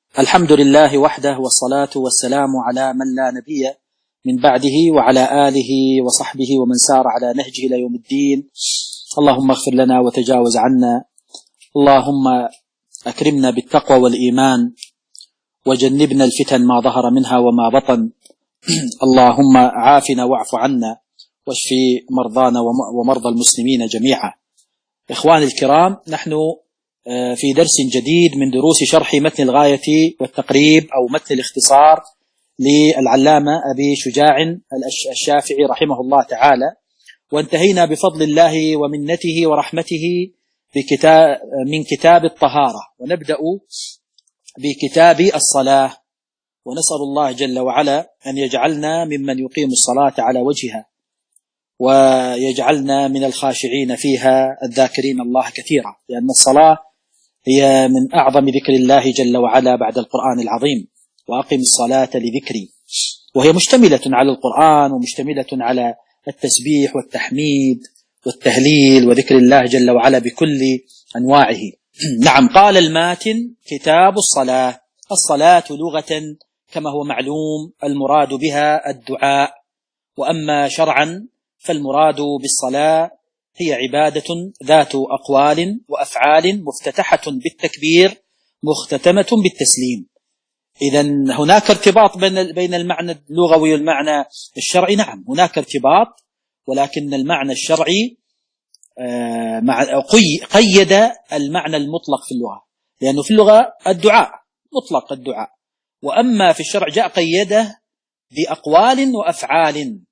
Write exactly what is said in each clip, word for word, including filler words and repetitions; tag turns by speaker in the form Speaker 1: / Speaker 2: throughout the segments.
Speaker 1: الحمد لله وحده، والصلاة والسلام على من لا نبي من بعده، وعلى آله وصحبه ومن سار على نهجه إلى يوم الدين. اللهم اغفر لنا وتجاوز عنا، اللهم أكرمنا بالتقوى والإيمان، وجنبنا الفتن ما ظهر منها وما بطن. اللهم عافنا واعف عنا، واشفي مرضانا ومرضى المسلمين جميعا. إخواني الكرام، نحن في درس جديد من دروس شرح متن الغاية والتقريب أو متن الاختصار للعلامة أبي شجاع الشافعي رحمه الله تعالى، وانتهينا بفضل الله ومنته ورحمته بكتاب من كتاب الطهارة، ونبدأ بكتاب الصلاة، ونسأل الله جل وعلا أن يجعلنا ممن يقيم الصلاة على وجهها، ويجعلنا من الخاشعين فيها الذاكرين الله كثيرا، لأن الصلاة هي من أعظم ذكر الله جل وعلا بعد القرآن العظيم. وأقم الصلاة لذكري، وهي مشتملة على القرآن ومشتملة على التسبيح والتحميد والتهليل وذكر الله جل وعلا بكل أنواعه. نعم، قال الماتن: كتاب الصلاة. الصلاة لغة كما هو معلوم المراد بها الدعاء، وأما شرعا فالمراد بالصلاة هي عبادة ذات أقوال وأفعال مفتتحة بالتكبير مختتمة بالتسليم. إذن هناك ارتباط بين المعنى اللغوي والمعنى الشرعي. نعم، هناك ارتباط، ولكن المعنى الشرعي قيد المعنى المطلق في اللغة، لأنه في اللغة الدعاء مطلق الدعاء، وأما في الشرع جاء قيده بأقوال وأفعال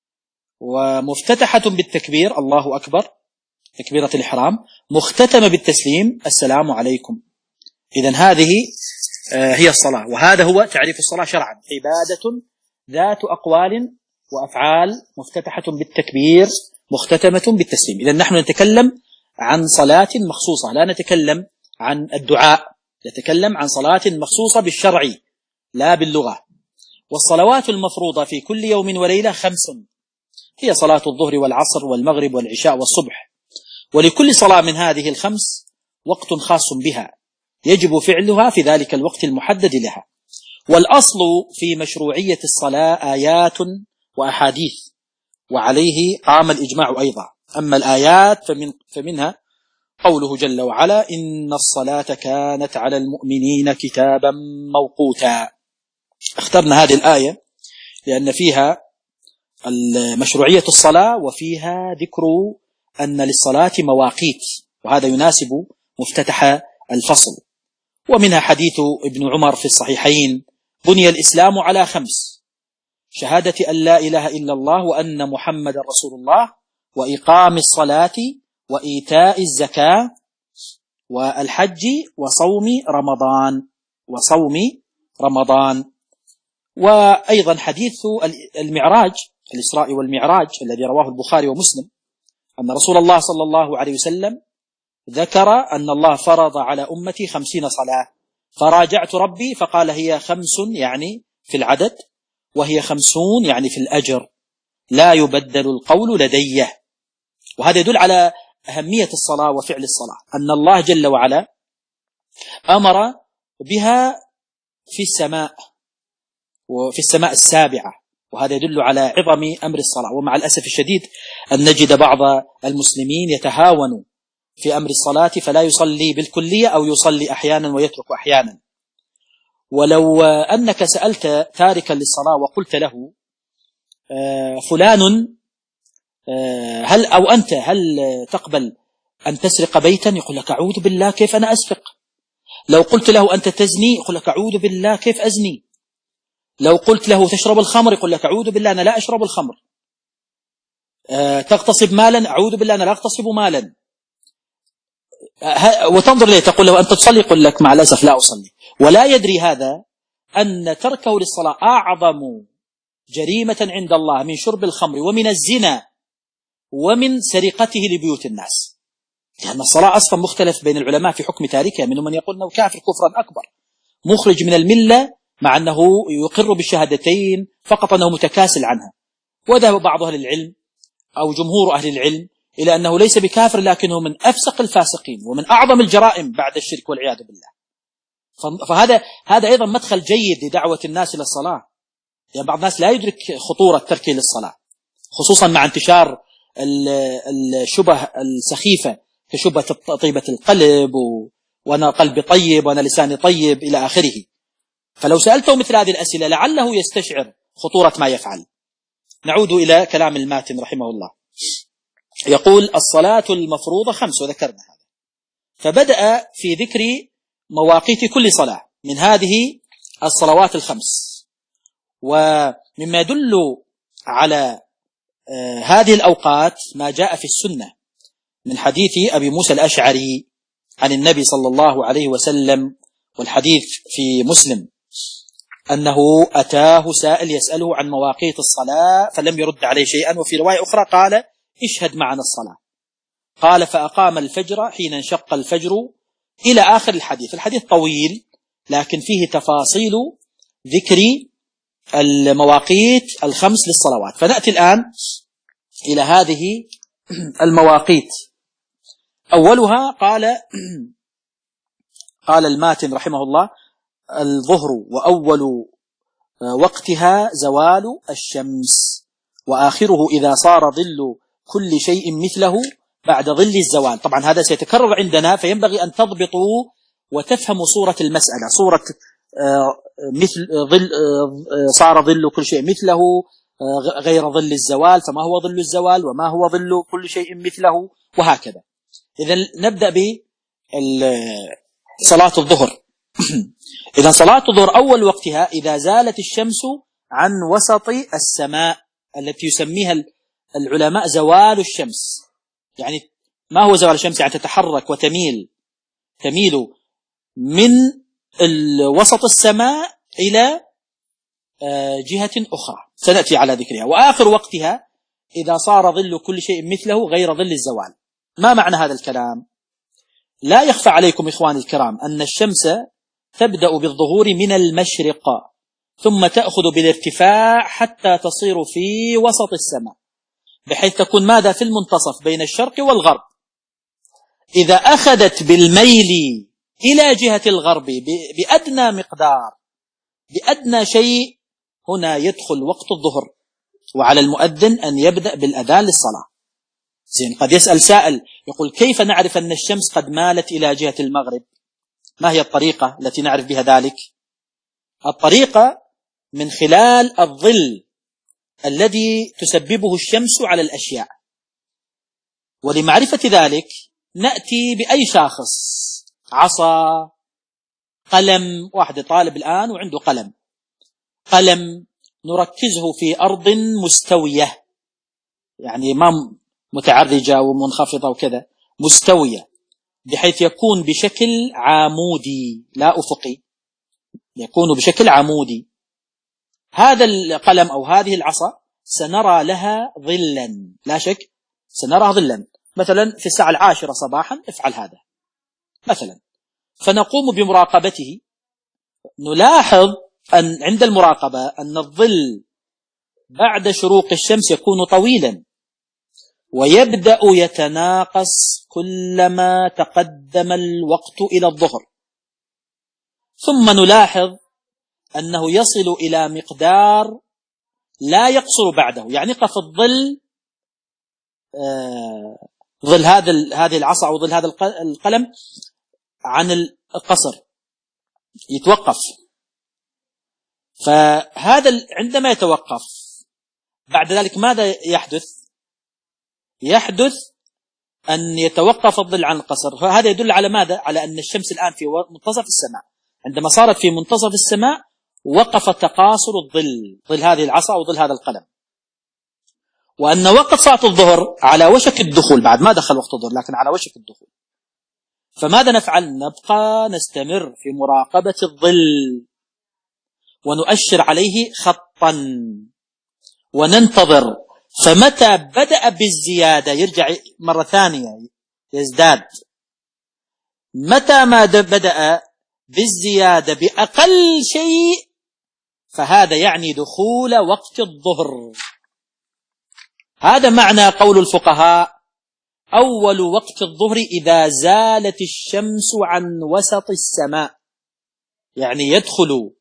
Speaker 1: ومفتتحة بالتكبير الله أكبر تكبيرة الإحرام، مختتمة بالتسليم السلام عليكم. إذن هذه هي الصلاة، وهذا هو تعريف الصلاة شرعا: عبادة ذات أقوال وأفعال مفتتحة بالتكبير مختتمة بالتسليم. إذن نحن نتكلم عن صلاة مخصوصة، لا نتكلم عن الدعاء، نتكلم عن صلاة مخصوصة بالشرع لا باللغة. والصلوات المفروضة في كل يوم وليلة خمس، هي صلاة الظهر والعصر والمغرب والعشاء والصبح، ولكل صلاة من هذه الخمس وقت خاص بها يجب فعلها في ذلك الوقت المحدد لها. والأصل في مشروعية الصلاة آيات وأحاديث، وعليه قام الإجماع أيضا. أما الآيات فمن فمنها قوله جل وعلا: إن الصلاة كانت على المؤمنين كتابا موقوتا. اخترنا هذه الآية لأن فيها مشروعية الصلاة، وفيها ذكر أن للصلاة مواقيت، وهذا يناسب مفتتح الفصل. ومنها حديث ابن عمر في الصحيحين: بني الإسلام على خمس: شهادة أن لا إله إلا الله وأن محمد رسول الله، وإقام الصلاة، وإيتاء الزكاة، والحج، وصوم رمضان وصوم رمضان. وأيضا حديث المعراج، الإسراء والمعراج الذي رواه البخاري ومسلم، أن رسول الله صلى الله عليه وسلم ذكر أن الله فرض على أمتي خمسين صلاة، فراجعت ربي فقال هي خمس يعني في العدد، وهي خمسون يعني في الأجر، لا يبدل القول لدي. وهذا يدل على أهمية الصلاة وفعل الصلاة، أن الله جل وعلا أمر بها في السماء وفي السماء السابعة، وهذا يدل على عظم أمر الصلاة. ومع الأسف الشديد أن نجد بعض المسلمين يتهاون في أمر الصلاة، فلا يصلي بالكلية أو يصلي أحيانا ويترك أحيانا. ولو أنك سألت تاركا للصلاة وقلت له: فلان هل أو أنت هل تقبل أن تسرق بيتا؟ يقول لك: أعوذ بالله، كيف أنا أسرق؟ لو قلت له: أنت تزني؟ يقول لك: أعوذ بالله، كيف أزني؟ لو قلت له: تشرب الخمر؟ يقول لك: أعوذ بالله، أنا لا أشرب الخمر. أه تغتصب مالا؟ أعوذ بالله، أنا لا أغتصب مالا. أه وتنظر ليه تقول له: أنت تصلي؟ يقول لك: مع الأسف لا أصلي. ولا يدري هذا أن تركه للصلاة أعظم جريمة عند الله من شرب الخمر ومن الزنا ومن سرقته لبيوت الناس، لأن الصلاة أصلا مختلف بين العلماء في حكم تاركها، منهم من يقول أنه كافر كفرا أكبر مخرج من الملة، مع أنه يقر بالشهادتين فقط أنه متكاسل عنها. وذهب بعض أهل العلم أو جمهور أهل العلم إلى أنه ليس بكافر، لكنه من أفسق الفاسقين ومن أعظم الجرائم بعد الشرك والعياذ بالله. فهذا هذا أيضا مدخل جيد لدعوة الناس إلى الصلاة. يعني بعض الناس لا يدرك خطورة تركه للصلاة، خصوصا مع انتشار الشبه السخيفة كشبهة طيبة القلب وأنا قلبي طيب وأنا لساني طيب إلى آخره. فلو سألته مثل هذه الأسئلة لعله يستشعر خطورة ما يفعل. نعود إلى كلام الماتن رحمه الله. يقول: الصلاة المفروضة خمس، وذكرنا هذا. فبدأ في ذكر مواقيت كل صلاة من هذه الصلوات الخمس. ومما يدل على آه هذه الأوقات ما جاء في السنة من حديث أبي موسى الأشعري عن النبي صلى الله عليه وسلم، والحديث في مسلم، أنه أتاه سائل يسأله عن مواقيت الصلاة فلم يرد عليه شيئا. وفي رواية أخرى قال: اشهد معنا الصلاة. قال: فأقام الفجر حين انشق الفجر، إلى آخر الحديث. الحديث طويل لكن فيه تفاصيل ذكر المواقيت الخمس للصلوات. فنأتي الآن إلى هذه المواقيت. أولها قال قال الماتن رحمه الله: الظهر وأول وقتها زوال الشمس، وآخره إذا صار ظل كل شيء مثله بعد ظل الزوال. طبعا هذا سيتكرر عندنا، فينبغي أن تضبطوا وتفهموا صورة المسألة. صورة مثل ظل صار ظل كل شيء مثله غير ظل الزوال، فما هو ظل الزوال وما هو ظل كل شيء مثله، وهكذا. إذن نبدأ بصلاة الظهر. إذن صلاة الظهر أول وقتها إذا زالت الشمس عن وسط السماء التي يسميها العلماء زوال الشمس. يعني ما هو زوال الشمس؟ يعني تتحرك وتميل تميل من وسط السماء إلى جهة أخرى، سنأتي على ذكرها. وآخر وقتها إذا صار ظل كل شيء مثله غير ظل الزوال. ما معنى هذا الكلام؟ لا يخفى عليكم إخواني الكرام أن الشمس تبدأ بالظهور من المشرق، ثم تأخذ بالارتفاع حتى تصير في وسط السماء، بحيث تكون ماذا؟ في المنتصف بين الشرق والغرب. إذا أخذت بالميل إلى جهة الغرب بأدنى مقدار، بأدنى شيء، هنا يدخل وقت الظهر، وعلى المؤذن أن يبدأ بالأذان للصلاة. زين، قد يسأل سائل يقول: كيف نعرف أن الشمس قد مالت إلى جهة المغرب؟ ما هي الطريقة التي نعرف بها ذلك؟ الطريقة من خلال الظل الذي تسببه الشمس على الأشياء. ولمعرفة ذلك نأتي بأي شاخص، عصا، قلم. واحد طالب الآن وعنده قلم قلم نركزه في أرض مستوية، يعني ما متعرجة ومنخفضة وكذا، مستوية، بحيث يكون بشكل عمودي لا أفقي، يكون بشكل عمودي. هذا القلم أو هذه العصا سنرى لها ظلا، لا شك سنرى ظلا. مثلا في الساعة العاشرة صباحا افعل هذا مثلا، فنقوم بمراقبته. نلاحظ أن عند المراقبة أن الظل بعد شروق الشمس يكون طويلا، ويبدأ يتناقص كلما تقدم الوقت إلى الظهر، ثم نلاحظ أنه يصل إلى مقدار لا يقصر بعده. يعني قف الظل آه ظل هذا هذه العصا أو ظل هذا القلم عن القصر، يتوقف. فهذا عندما يتوقف بعد ذلك ماذا يحدث؟ يحدث أن يتوقف الظل عن القصر. فهذا يدل على ماذا؟ على أن الشمس الآن في منتصف السماء. عندما صارت في منتصف السماء وقف تقاصر الظل، ظل هذه العصا أو ظل هذا القلم. وأن وقت صلاة الظهر على وشك الدخول، بعد ما دخل وقت الظهر لكن على وشك الدخول. فماذا نفعل؟ نبقى نستمر في مراقبة الظل ونؤشر عليه خطا وننتظر. فمتى بدأ بالزيادة يرجع مرة ثانية يزداد. متى ما بدأ بالزيادة بأقل شيء فهذا يعني دخول وقت الظهر. هذا معنى قول الفقهاء: أول وقت الظهر إذا زالت الشمس عن وسط السماء. يعني يدخل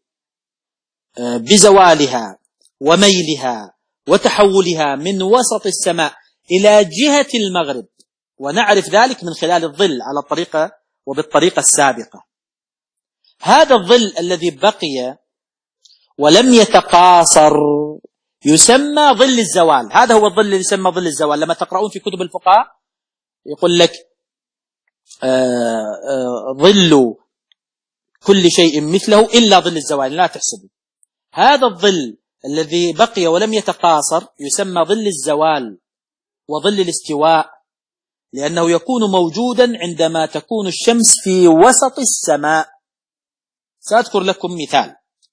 Speaker 1: بزوالها وميلها وتحولها من وسط السماء إلى جهة المغرب، ونعرف ذلك من خلال الظل على الطريقة وبالطريقة السابقة. هذا الظل الذي بقي ولم يتقاصر يسمى ظل الزوال. هذا هو الظل الذي يسمى ظل الزوال. لما تقرؤون في كتب الفقهاء يقول لك آه آه ظل كل شيء مثله إلا ظل الزوال، لا تحسبوا. هذا الظل الذي بقي ولم يتقاصر يسمى ظل الزوال وظل الاستواء، لأنه يكون موجودا عندما تكون الشمس في وسط السماء. سأذكر لكم مثال.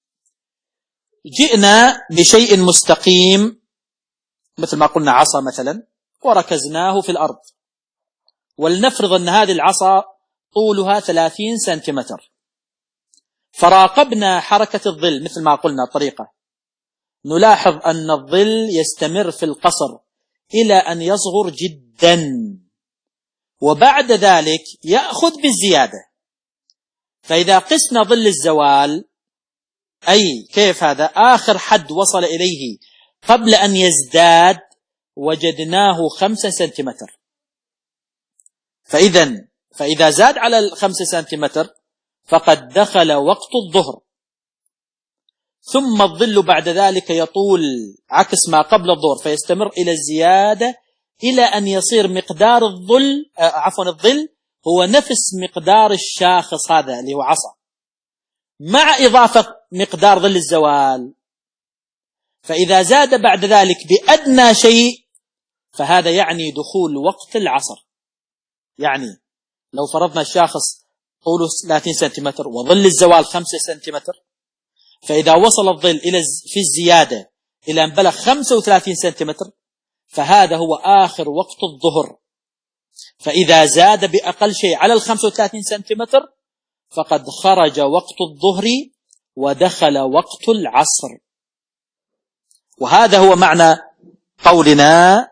Speaker 1: جئنا بشيء مستقيم مثل ما قلنا عصا مثلا، وركزناه في الأرض، ولنفرض أن هذه العصا طولها ثلاثين سنتيمتر، فراقبنا حركة الظل مثل ما قلنا الطريقة، نلاحظ أن الظل يستمر في القصر إلى أن يصغر جدا، وبعد ذلك يأخذ بالزيادة. فإذا قسنا ظل الزوال، أي كيف هذا آخر حد وصل إليه قبل أن يزداد، وجدناه خمسة سنتيمتر. فإذا فإذا زاد على الخمسة سنتيمتر فقد دخل وقت الظهر، ثم الظل بعد ذلك يطول عكس ما قبل الظهر، فيستمر إلى الزيادة إلى أن يصير مقدار الظل آه عفوا الظل هو نفس مقدار الشاخص هذا اللي هو عصا، مع إضافة مقدار ظل الزوال. فإذا زاد بعد ذلك بأدنى شيء فهذا يعني دخول وقت العصر. يعني لو فرضنا الشاخص طوله ثلاثين سنتيمتر وظل الزوال خمسة سنتيمتر، فإذا وصل الظل إلى في الزيادة إلى أن بلغ خمسة وثلاثين سنتيمتر فهذا هو آخر وقت الظهر. فإذا زاد بأقل شيء على الخمسة وثلاثين سنتيمتر فقد خرج وقت الظهر ودخل وقت العصر. وهذا هو معنى قولنا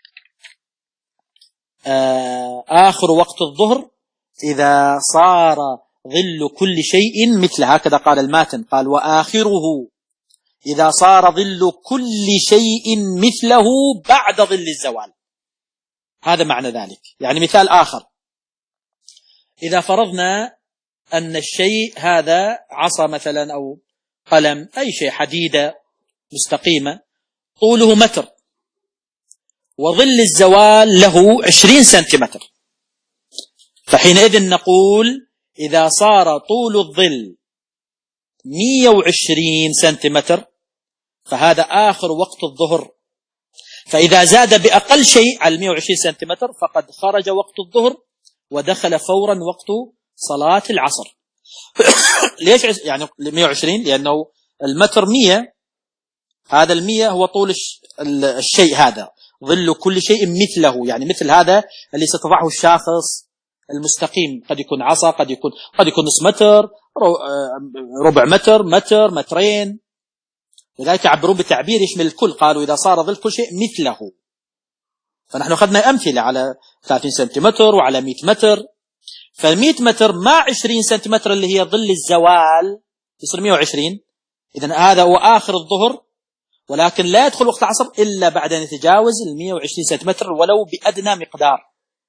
Speaker 1: آخر وقت الظهر إذا صار ظل كل شيء مثله، هكذا قال الماتن، قال وآخره إذا صار ظل كل شيء مثله بعد ظل الزوال. هذا معنى ذلك. يعني مثال آخر، إذا فرضنا أن الشيء هذا عصا مثلا أو قلم، أي شيء، حديدة مستقيمة طوله متر، وظل الزوال له عشرين سنتيمتر، فحينئذ نقول إذا صار طول الظل مئة وعشرين سنتيمتر فهذا آخر وقت الظهر. فإذا زاد بأقل شيء على مئة وعشرين سنتيمتر فقد خرج وقت الظهر ودخل فورا وقت صلاة العصر. ليش يعني مئة وعشرين؟ لأنه المتر مئة، هذا المئة هو طول الشيء، هذا ظل كل شيء مثله، يعني مثل هذا اللي ستضعه الشاخص المستقيم، قد يكون عصا، قد يكون قد يكون نصف متر، ربع متر، متر، مترين، لذلك يعبرون بتعبير يشمل الكل، قالوا إذا صار ظل كل شيء مثله. فنحن أخذنا أمثلة على ثلاثين سنتيمتر وعلى مئة متر، فالمئة متر مع عشرين سنتيمتر اللي هي ظل الزوال يصير مئة وعشرين. إذن هذا هو آخر الظهر، ولكن لا يدخل وقت العصر إلا بعد أن يتجاوز ال مئة وعشرين سنتيمتر ولو بأدنى مقدار،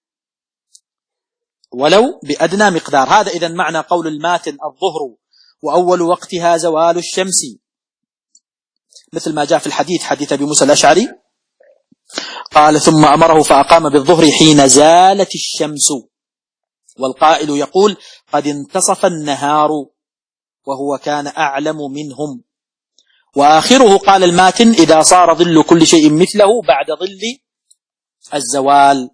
Speaker 1: ولو بأدنى مقدار. هذا إذن معنى قول الماتن الظهر وأول وقتها زوال الشمس، مثل ما جاء في الحديث، حديث أبي موسى الأشعري قال ثم أمره فأقام بالظهر حين زالت الشمس، والقائل يقول قد انتصف النهار، وهو كان أعلم منهم. وآخره قال الماتن إذا صار ظل كل شيء مثله بعد ظل الزوال،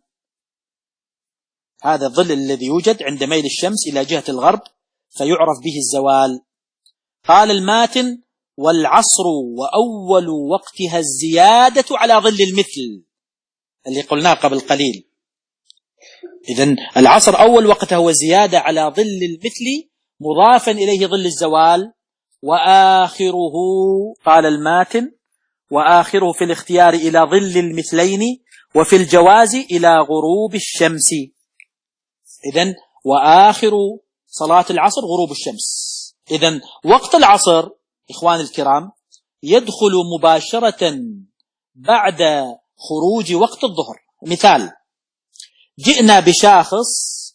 Speaker 1: هذا الظل الذي يوجد عند ميل الشمس إلى جهة الغرب فيعرف به الزوال. قال الماتن والعصر وأول وقتها الزيادة على ظل المثل اللي قلناه قبل قليل. إذن العصر أول وقته هو زيادة على ظل المثل مضافا إليه ظل الزوال. وآخره قال الماتن وآخره في الاختيار إلى ظل المثلين، وفي الجواز إلى غروب الشمس. إذن وآخر صلاة العصر غروب الشمس، إذن وقت العصر إخواني الكرام يدخل مباشرة بعد خروج وقت الظهر. مثال: جئنا بشاخص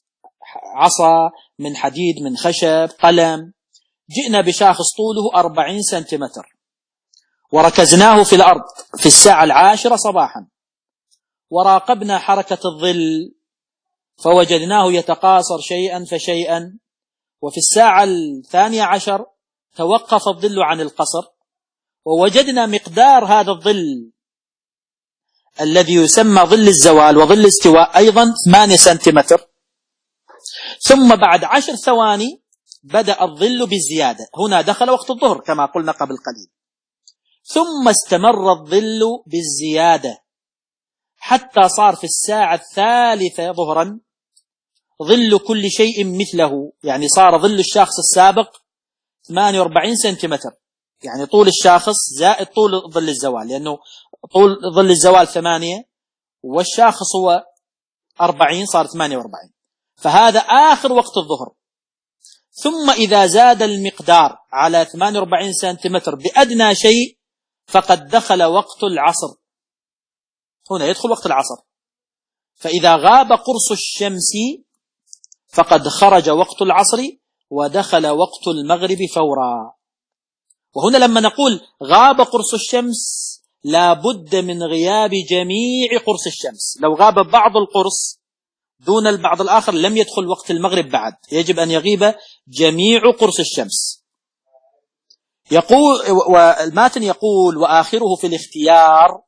Speaker 1: عصا من حديد من خشب قلم، جئنا بشاخص طوله أربعين سنتيمتر وركزناه في الأرض في الساعة العاشرة صباحا، وراقبنا حركة الظل فوجدناه يتقاصر شيئا فشيئا، وفي الساعة الثانية عشر توقف الظل عن القصر، ووجدنا مقدار هذا الظل الذي يسمى ظل الزوال وظل الاستواء أيضا ثمانية سنتيمتر. ثم بعد عشر ثواني بدأ الظل بالزيادة، هنا دخل وقت الظهر كما قلنا قبل قليل، ثم استمر الظل بالزيادة حتى صار في الساعة الثالثة ظهرا ظل كل شيء مثله، يعني صار ظل الشخص السابق ثمانية وأربعين سنتيمتر، يعني طول الشاخص زائد طول ظل الزوال، لأنه طول ظل الزوال ثمانية والشاخص هو أربعين، صار ثمانية وأربعين، فهذا آخر وقت الظهر. ثم إذا زاد المقدار على ثمانية وأربعين سنتيمتر بأدنى شيء فقد دخل وقت العصر، هنا يدخل وقت العصر. فإذا غاب قرص الشمس فقد خرج وقت العصر ودخل وقت المغرب فورا. وهنا لما نقول غاب قرص الشمس لا بد من غياب جميع قرص الشمس، لو غاب بعض القرص دون البعض الآخر لم يدخل وقت المغرب بعد، يجب أن يغيب جميع قرص الشمس. يقول والماتن يقول: وآخره في الاختيار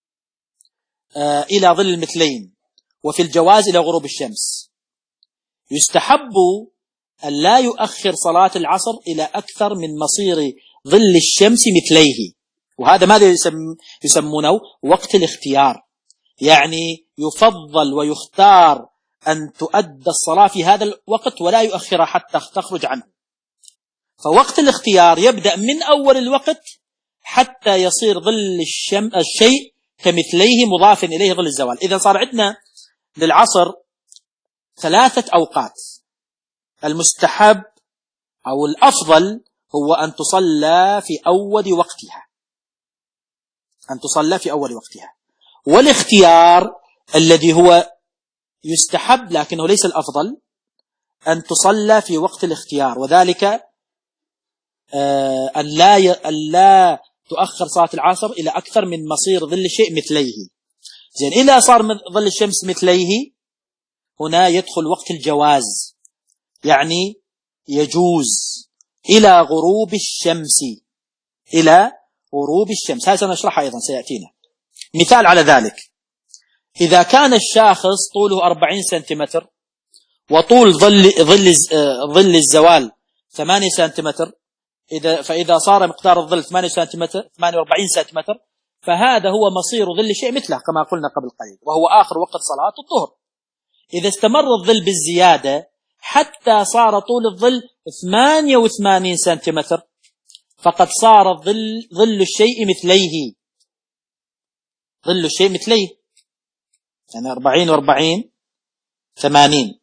Speaker 1: آه إلى ظل المثلين، وفي الجواز إلى غروب الشمس. يستحب أن لا يؤخر صلاة العصر إلى أكثر من مصير ظل الشمس مثليه، وهذا ماذا يسم يسمونه وقت الاختيار، يعني يفضل ويختار أن تؤدى الصلاة في هذا الوقت ولا يؤخرها حتى تخرج عنه. فوقت الاختيار يبدأ من أول الوقت حتى يصير ظل الشم... الشيء كمثليه مضاف إليه ظل الزوال. إذا صار عندنا للعصر ثلاثة أوقات، المستحب أو الأفضل هو أن تصلى في أول وقتها، أن تصلى في أول وقتها. والاختيار الذي هو يستحب لكنه ليس الأفضل أن تصلى في وقت الاختيار، وذلك أن لا أن لا تؤخر صلاة العصر إلى أكثر من مصير ظل الشيء مثليه. زين، إذا صار ظل الشمس مثليه هنا يدخل وقت الجواز، يعني يجوز إلى غروب الشمس، إلى غروب الشمس. هذا سنشرحها أيضا سيأتينا مثال على ذلك. إذا كان الشاخص طوله أربعين سنتيمتر وطول ظل ظل ظل الزوال ثمانية سنتيمتر، إذا فإذا صار مقدار الظل ثمانية سنتيمتر ثمانية وأربعين سنتيمتر فهذا هو مصير ظل شيء مثله كما قلنا قبل قليل، وهو آخر وقت صلاة الظهر. إذا استمر الظل بالزيادة حتى صار طول الظل ثمانية وثمانين سنتيمتر فقد صار ظل ظل الشيء مثليه، ظل الشيء مثليه، يعني أربعين وأربعين ثمانين،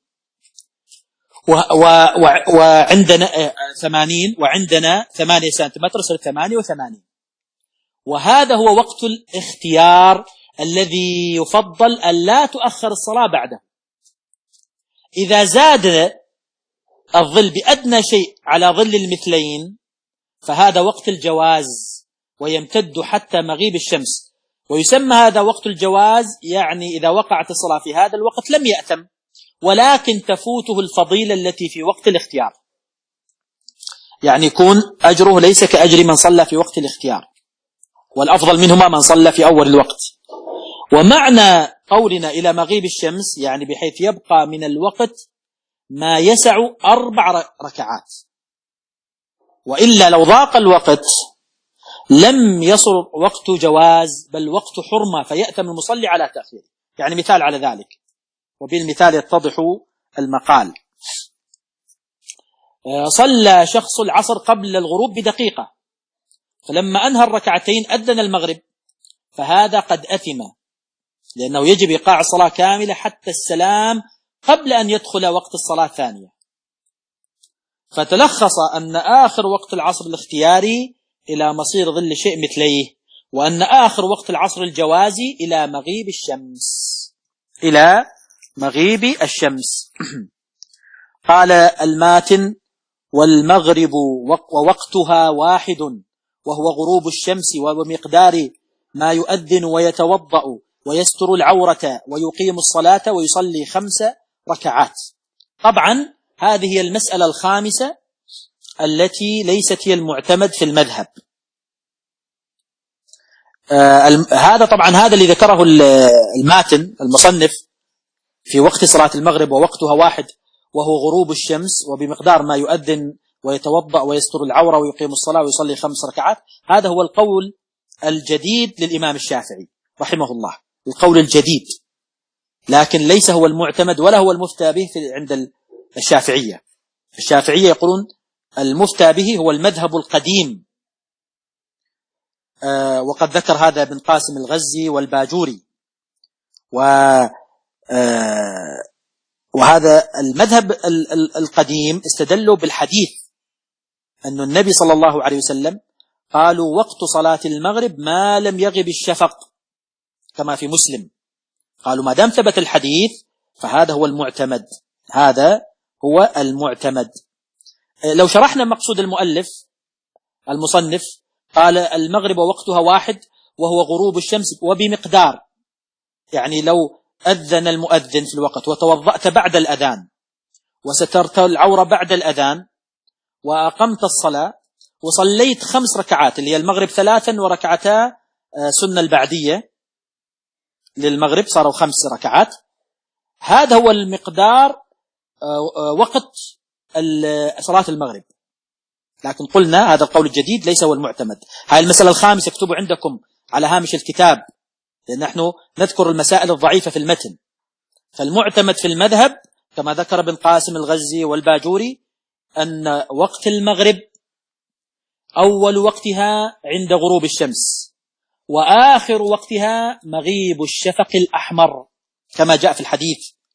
Speaker 1: وعندنا ثمانين وعندنا ثمانية سنتيمتر صار ثمانية وثمانين. وهذا هو وقت الاختيار الذي يفضل أن لا تؤخر الصلاة بعده. إذا زاد الظل بأدنى شيء على ظل المثلين فهذا وقت الجواز ويمتد حتى مغيب الشمس، ويسمى هذا وقت الجواز، يعني إذا وقعت الصلاة في هذا الوقت لم يأثم، ولكن تفوته الفضيلة التي في وقت الاختيار، يعني يكون أجره ليس كأجر من صلى في وقت الاختيار، والأفضل منهما من صلى في أول الوقت. ومعنى قولنا إلى مغيب الشمس يعني بحيث يبقى من الوقت ما يسع أربع ركعات، وإلا لو ضاق الوقت لم يصل وقت جواز بل وقت حرمة فيأثم المصلي على تأخيره. يعني مثال على ذلك، وبالمثال يتضح المقال. صلى شخص العصر قبل الغروب بدقيقة، فلما أنهى الركعتين أذن المغرب، فهذا قد أثم، لأنه يجب إيقاع الصلاة كاملة حتى السلام قبل أن يدخل وقت الصلاة الثانية. فتلخص أن آخر وقت العصر الاختياري إلى مصير ظل شيء مثليه، وأن آخر وقت العصر الجوازي إلى مغيب الشمس إلى مغيب الشمس. قال الماتن: والمغرب ووقتها واحد وهو غروب الشمس ومقدار ما يؤذن ويتوضأ ويستر العورة ويقيم الصلاة ويصلي خمس ركعات. طبعا هذه هي المسألة الخامسة التي ليست هي المعتمد في المذهب. آه هذا طبعا هذا اللي ذكره الماتن المصنف في وقت صلاة المغرب ووقتها واحد وهو غروب الشمس وبمقدار ما يؤذن ويتوضأ ويستر العورة ويقيم الصلاة ويصلي خمس ركعات. هذا هو القول الجديد للإمام الشافعي رحمه الله، القول الجديد، لكن ليس هو المعتمد ولا هو المفتى به عند الشافعية. الشافعية يقولون المفتى به هو المذهب القديم، آه وقد ذكر هذا ابن قاسم الغزي والباجوري. و آه وهذا المذهب القديم استدلوا بالحديث أن النبي صلى الله عليه وسلم قالوا: وقت صلاة المغرب ما لم يغب الشفق، كما في مسلم. قالوا ما دام ثبت الحديث فهذا هو المعتمد، هذا هو المعتمد. لو شرحنا مقصود المؤلف المصنف، قال المغرب وقتها واحد وهو غروب الشمس وبمقدار، يعني لو أذن المؤذن في الوقت وتوضأت بعد الأذان وسترت العورة بعد الأذان وأقمت الصلاة وصليت خمس ركعات اللي هي المغرب ثلاثا وركعتا سنة البعدية للمغرب صاروا خمس ركعات، هذا هو المقدار وقت صلاة المغرب. لكن قلنا هذا القول الجديد ليس هو المعتمد. هاي المسألة الخامسة اكتبوا عندكم على هامش الكتاب، لأن نحن نذكر المسائل الضعيفة في المتن. فالمعتمد في المذهب كما ذكر ابن قاسم الغزي والباجوري أن وقت المغرب أول وقتها عند غروب الشمس، وآخر وقتها مغيب الشفق الأحمر كما جاء في الحديث،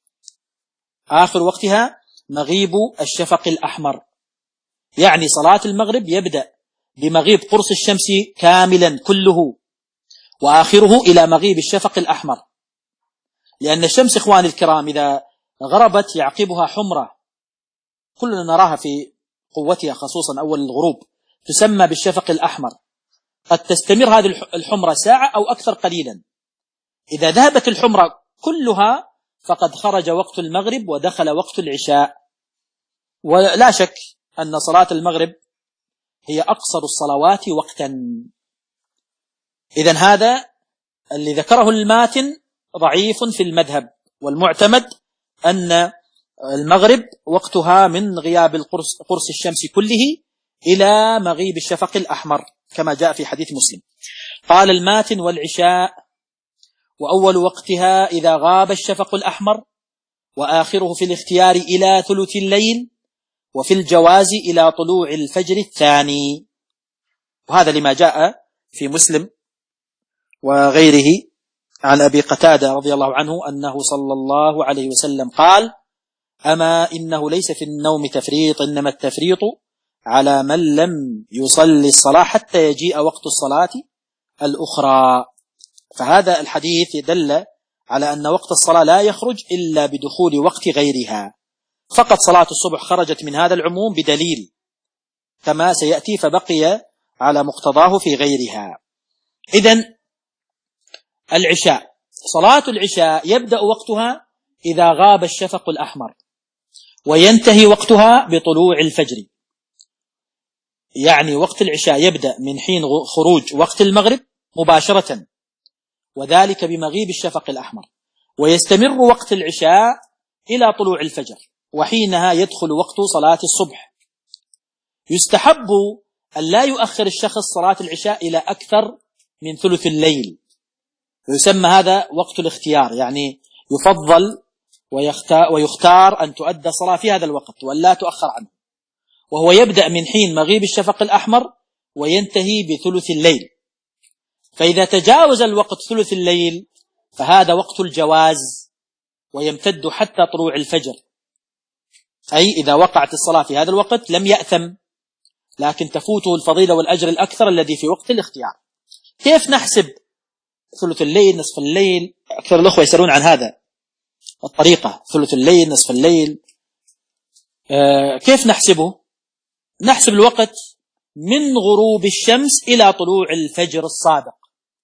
Speaker 1: آخر وقتها مغيب الشفق الأحمر، يعني صلاة المغرب يبدأ بمغيب قرص الشمس كاملا كله وآخره إلى مغيب الشفق الأحمر، لأن الشمس إخواني الكرام إذا غربت يعقبها حمرة كلنا نراها في قوتها خصوصا أول الغروب، تسمى بالشفق الأحمر. قد تستمر هذه الحمرة ساعة أو أكثر قليلا. إذا ذهبت الحمرة كلها فقد خرج وقت المغرب ودخل وقت العشاء. ولا شك أن صلاة المغرب هي أقصر الصلوات وقتا. إذن هذا اللي ذكره الماتن ضعيف في المذهب، والمعتمد أن المغرب وقتها من غياب القرص قرص الشمس كله إلى مغيب الشفق الأحمر كما جاء في حديث مسلم. قال الماتن: والعشاء وأول وقتها إذا غاب الشفق الأحمر، وآخره في الاختيار إلى ثلث الليل، وفي الجواز إلى طلوع الفجر الثاني. وهذا لما جاء في مسلم وغيره عن أبي قتادة رضي الله عنه أنه صلى الله عليه وسلم قال: أما إنه ليس في النوم تفريط، إنما التفريط على من لم يصلي الصلاة حتى يجيء وقت الصلاة الأخرى. فهذا الحديث يدل على أن وقت الصلاة لا يخرج إلا بدخول وقت غيرها. فقط صلاة الصبح خرجت من هذا العموم بدليل كما سيأتي، فبقي على مقتضاه في غيرها. إذن العشاء، صلاة العشاء يبدأ وقتها إذا غاب الشفق الأحمر وينتهي وقتها بطلوع الفجر. يعني وقت العشاء يبدأ من حين خروج وقت المغرب مباشرة، وذلك بمغيب الشفق الأحمر، ويستمر وقت العشاء إلى طلوع الفجر، وحينها يدخل وقت صلاة الصبح. يستحب أن لا يؤخر الشخص صلاة العشاء إلى أكثر من ثلث الليل، ويسمى هذا وقت الاختيار، يعني يفضل ويختار, ويختار أن تؤدى الصلاة في هذا الوقت ولا تؤخر عنه، وهو يبدأ من حين مغيب الشفق الأحمر وينتهي بثلث الليل. فإذا تجاوز الوقت ثلث الليل فهذا وقت الجواز ويمتد حتى طلوع الفجر. أي إذا وقعت الصلاة في هذا الوقت لم يأثم، لكن تفوته الفضيلة والأجر الأكثر الذي في وقت الاختيار. كيف نحسب ثلث الليل، نصف الليل؟ أكثر الأخوة يسألون عن هذا الطريقة، ثلث الليل، نصف الليل، آه كيف نحسبه؟ نحسب الوقت من غروب الشمس إلى طلوع الفجر الصادق،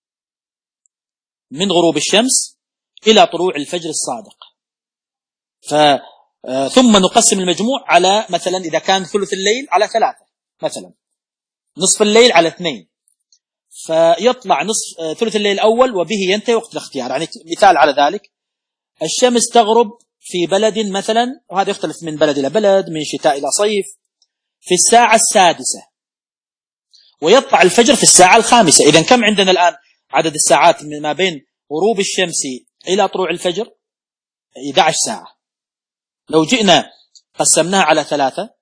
Speaker 1: من غروب الشمس إلى طلوع الفجر الصادق. ف ثم نقسم المجموع على مثلا إذا كان ثلث الليل على ثلاثة، مثلا نصف الليل على اثنين، فيطلع نصف ثلث الليل الأول وبه ينتهي وقت الاختيار. يعني مثال على ذلك، الشمس تغرب في بلد مثلا، وهذا يختلف من بلد إلى بلد، من شتاء إلى صيف، في الساعة السادسة، ويطلع الفجر في الساعة الخامسة. إذن كم عندنا الآن عدد الساعات ما بين غروب الشمس إلى طلوع الفجر؟ إحدى عشرة ساعة. لو جئنا قسمناها على ثلاثة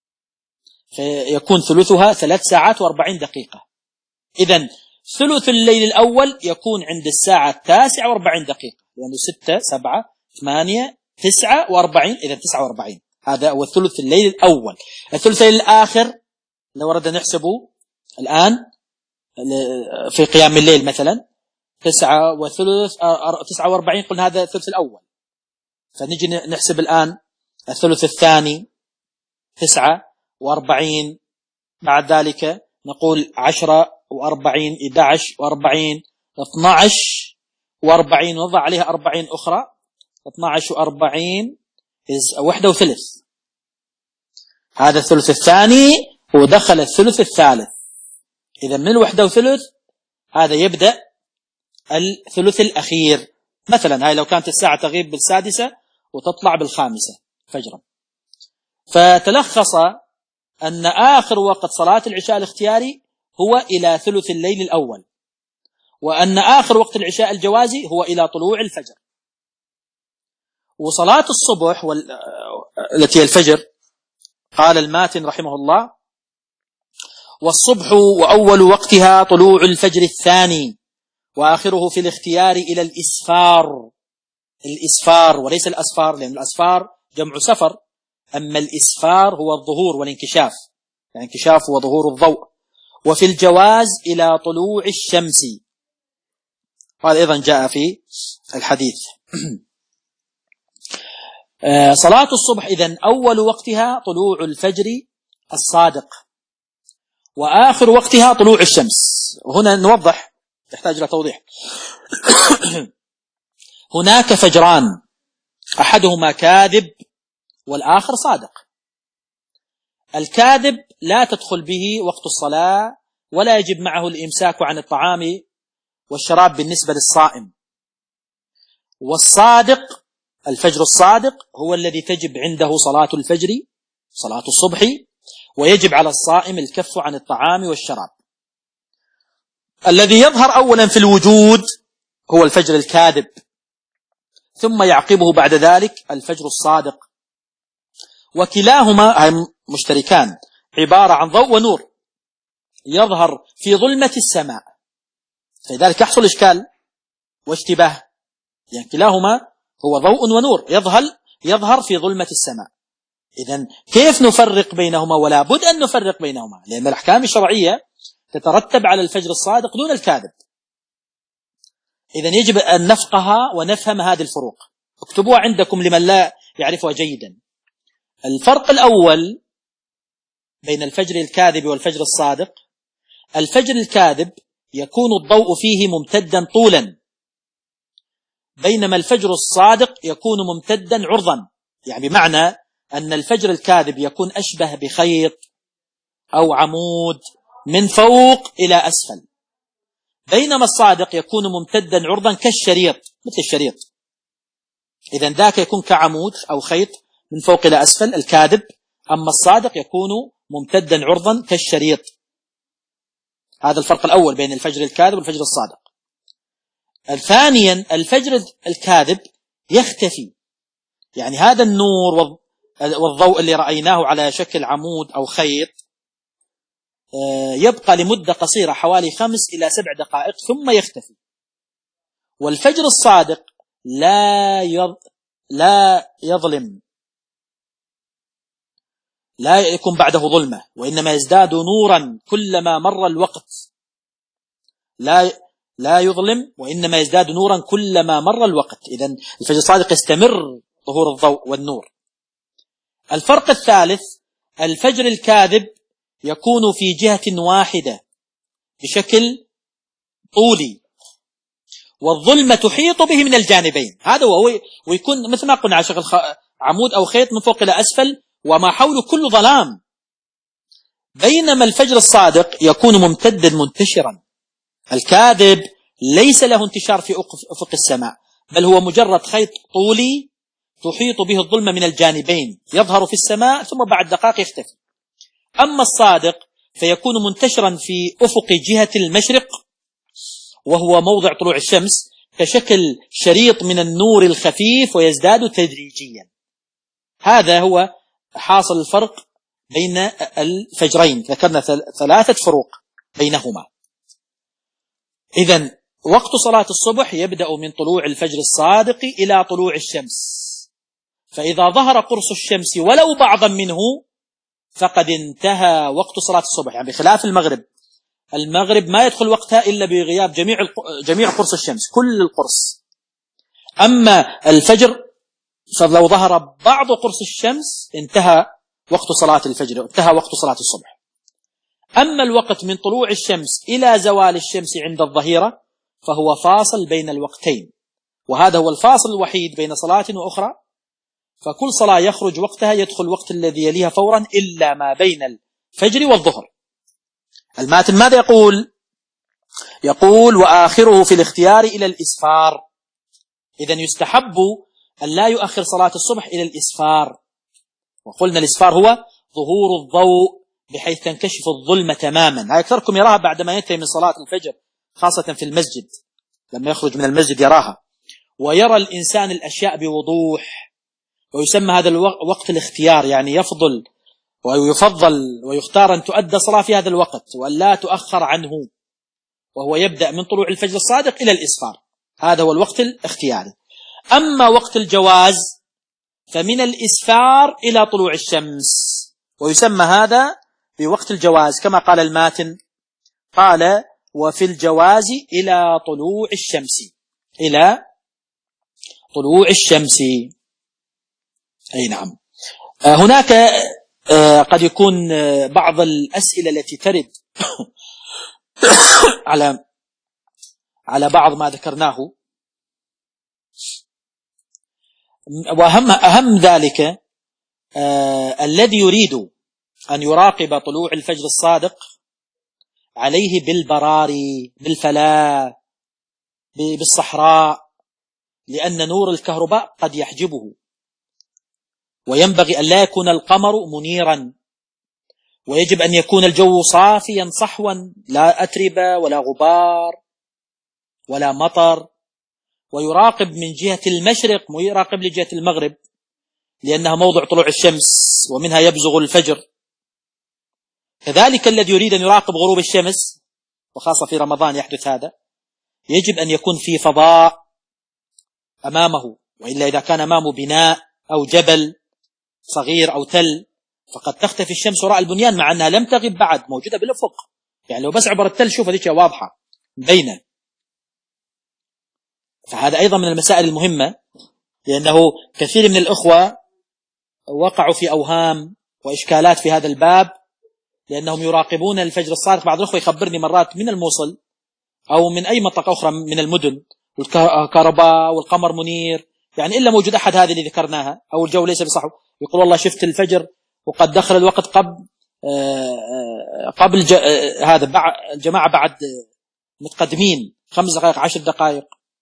Speaker 1: فيكون ثلثها ثلاث ساعات وأربعين دقيقة. إذن ثلث الليل الأول يكون عند الساعة التاسعة وأربعين دقيقة، لأنه يعني ستة سبعة ثمانية تسعة وأربعين، إذن تسعة وأربعين، هذا هو ثلث الليل الأول. الثلث الليل الآخر لو أردنا نحسبه الآن في قيام الليل مثلا تسعة وثلث تسعة وأربعين، قلنا هذا الثلث الأول، فنجي نحسب الآن الثلث الثاني تسعة وأربعين، بعد ذلك نقول عشرة وأربعين، إحدى عشر وأربعين، اثنى عشر وأربعين، وضع عليها أربعين أخرى، اثنى عشر وأربعين وحدة وثلث، هذا الثلث الثاني، ودخل الثلث الثالث. إذا من الوحدة وثلث هذا يبدأ الثلث الأخير. مثلا هاي لو كانت الساعة تغيب بالسادسة وتطلع بالخامسة فجرا، فتلخص أن آخر وقت صلاة العشاء الاختياري هو إلى ثلث الليل الأول، وأن آخر وقت العشاء الجوازي هو إلى طلوع الفجر. وصلاة الصبح وال... التي هي الفجر، قال الماتن رحمه الله: والصبح وأول وقتها طلوع الفجر الثاني، وآخره في الاختيار إلى الإسفار. الإسفار وليس الأسفار، لأن الأسفار جمع سفر، أما الإسفار هو الظهور والانكشاف، يعني انكشاف وظهور الضوء. وفي الجواز إلى طلوع الشمس، هذا أيضا جاء في الحديث. صلاة الصبح إذن أول وقتها طلوع الفجر الصادق، وآخر وقتها طلوع الشمس. هنا نوضح، تحتاج إلى توضيح. هناك فجران، أحدهما كاذب والآخر صادق. الكاذب لا تدخل به وقت الصلاة، ولا يجب معه الإمساك عن الطعام والشراب بالنسبة للصائم. والصادق، الفجر الصادق، هو الذي تجب عنده صلاة الفجر، صلاة الصبح، ويجب على الصائم الكف عن الطعام والشراب. الذي يظهر أولا في الوجود هو الفجر الكاذب، ثم يعقبه بعد ذلك الفجر الصادق، وكلاهما مشتركان، عبارة عن ضوء ونور يظهر في ظلمة السماء، فلذلك يحصل إشكال واشتباه، يعني كلاهما هو ضوء ونور يظهر يظهر في ظلمة السماء. إذن كيف نفرق بينهما؟ ولا بد أن نفرق بينهما، لأن الأحكام الشرعية تترتب على الفجر الصادق دون الكاذب. إذن يجب أن نفقها ونفهم هذه الفروق، اكتبوها عندكم لمن لا يعرفها جيدا. الفرق الأول بين الفجر الكاذب والفجر الصادق: الفجر الكاذب يكون الضوء فيه ممتدا طولا، بينما الفجر الصادق يكون ممتدا عرضا، يعني بمعنى أن الفجر الكاذب يكون أشبه بخيط أو عمود من فوق إلى أسفل، بينما الصادق يكون ممتدا عرضا كالشريط، مثل الشريط. إذن ذاك يكون كعمود أو خيط من فوق إلى أسفل الكاذب، أما الصادق يكون ممتدا عرضا كالشريط. هذا الفرق الأول بين الفجر الكاذب والفجر الصادق. ثانيا، الفجر الكاذب يختفي، يعني هذا النور والضوء اللي رأيناه على شكل عمود أو خيط يبقى لمدة قصيرة حوالي خمس إلى سبع دقائق ثم يختفي. والفجر الصادق لا يض... لا يظلم، لا يكون بعده ظلمة، وإنما يزداد نورا كلما مر الوقت. لا لا يظلم، وإنما يزداد نورا كلما مر الوقت. إذن الفجر الصادق يستمر ظهور الضوء والنور. الفرق الثالث: الفجر الكاذب يكون في جهة واحدة بشكل طولي، والظلمة تحيط به من الجانبين. هذا هو، ويكون مثل ما قلنا على شكل عمود أو خيط من فوق إلى أسفل، وما حوله كله ظلام. بينما الفجر الصادق يكون ممتدا منتشرا. الكاذب ليس له انتشار في أفق السماء، بل هو مجرد خيط طولي تحيط به الظلمة من الجانبين، يظهر في السماء ثم بعد دقائق يختفي. أما الصادق فيكون منتشرا في أفق جهة المشرق، وهو موضع طلوع الشمس، كشكل شريط من النور الخفيف ويزداد تدريجيا. هذا هو حاصل الفرق بين الفجرين. ذكرنا ثلاثة فروق بينهما. إذن وقت صلاة الصبح يبدأ من طلوع الفجر الصادق إلى طلوع الشمس، فإذا ظهر قرص الشمس ولو بعضا منه فقد انتهى وقت صلاة الصبح. يعني بخلاف المغرب، المغرب ما يدخل وقتها إلا بغياب جميع جميع قرص الشمس، كل القرص. أما الفجر فلو ظهر بعض قرص الشمس انتهى وقت صلاة الفجر، انتهى وقت صلاة الصبح. أما الوقت من طلوع الشمس إلى زوال الشمس عند الظهيرة فهو فاصل بين الوقتين، وهذا هو الفاصل الوحيد بين صلاة وأخرى. فكل صلاة يخرج وقتها يدخل الوقت الذي يليها فورا إلا ما بين الفجر والظهر. الماتن ماذا يقول؟ يقول: وآخره في الاختيار إلى الإسفار. إذن يستحب أن لا يؤخر صلاة الصبح إلى الإسفار. وقلنا الإسفار هو ظهور الضوء بحيث تنكشف الظلمة تماما. هاي أكثركم يراها بعدما ينتهي من صلاة الفجر، خاصة في المسجد، لما يخرج من المسجد يراها، ويرى الإنسان الأشياء بوضوح. ويسمى هذا الوقت الاختيار، يعني يفضل ويفضل ويختار أن تؤدى صلاة في هذا الوقت وأن لا تؤخر عنه، وهو يبدأ من طلوع الفجر الصادق إلى الإسفار. هذا هو الوقت الاختياري. أما وقت الجواز فمن الإسفار إلى طلوع الشمس، ويسمى هذا بوقت الجواز كما قال الماتن، قال: وفي الجواز إلى طلوع الشمس، إلى طلوع الشمس. أي نعم. هناك قد يكون بعض الأسئلة التي ترد على على بعض ما ذكرناه، وأهم أهم ذلك آه الذي يريد أن يراقب طلوع الفجر الصادق عليه بالبراري، بالفلاة، بالصحراء، لأن نور الكهرباء قد يحجبه، وينبغي أن لا يكون القمر منيرا، ويجب أن يكون الجو صافيا صحوا، لا أتربة ولا غبار ولا مطر. ويراقب من جهة المشرق، ويراقب لجهة المغرب، لأنها موضع طلوع الشمس ومنها يبزغ الفجر. كذلك الذي يريد أن يراقب غروب الشمس، وخاصة في رمضان يحدث هذا، يجب أن يكون في فضاء أمامه، وإلا إذا كان أمامه بناء أو جبل صغير أو تل فقد تختفي الشمس وراء البنيان، مع أنها لم تغب بعد، موجودة بالأفق. يعني لو بس عبر التل شوف هذه واضحة بينه. فهذا أيضا من المسائل المهمة، لأنه كثير من الأخوة وقعوا في أوهام وإشكالات في هذا الباب، لأنهم يراقبون الفجر الصادق. بعض الأخوة يخبرني مرات من الموصل أو من أي منطقة أخرى من المدن، والكهرباء والقمر منير، يعني إلا موجود أحد هذه اللي ذكرناها، أو الجو ليس بصحو، يقول والله شفت الفجر وقد دخل الوقت قبل قبل هذا الجماعة بعد متقدمين خمس دقائق عشر دقائق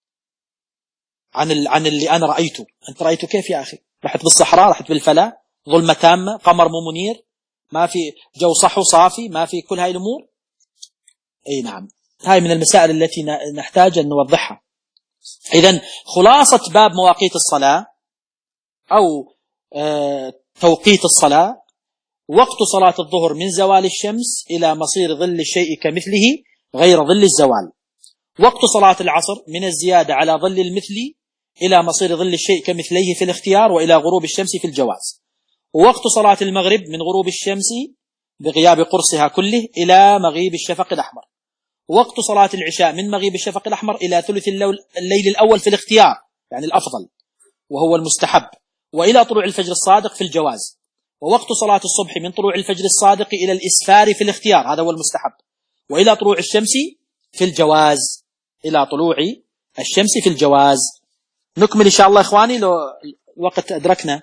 Speaker 1: عن عن اللي أنا رأيته. أنت رأيته كيف يا أخي؟ رحت بالصحراء، رحت بالفلاة، ظلمة تامة، قمر مو منير، ما في جو صحو صافي، ما في كل هاي الأمور. أي نعم، هاي من المسائل التي نحتاج أن نوضحها. إذن خلاصة باب مواقيت الصلاة أو آه توقيت الصلاة: وقت صلاة الظهر من زوال الشمس إلى مصير ظل الشيء كمثله غير ظل الزوال. وقت صلاة العصر من الزيادة على ظل المثل إلى مصير ظل الشيء كمثليه في الاختيار، وإلى غروب الشمس في الجواز. ووقت صلاة المغرب من غروب الشمس بغياب قرصها كله إلى مغيب الشفق الأحمر. ووقت صلاة العشاء من مغيب الشفق الأحمر إلى ثلث الليل الأول في الاختيار، يعني الأفضل وهو المستحب، وإلى طلوع الفجر الصادق في الجواز. ووقت صلاة الصبح من طلوع الفجر الصادق إلى الإسفار في الاختيار، هذا هو المستحب، وإلى طلوع الشمس في الجواز، إلى طلوع الشمس في الجواز. نكمل إن شاء الله إخواني لو الوقت أدركنا.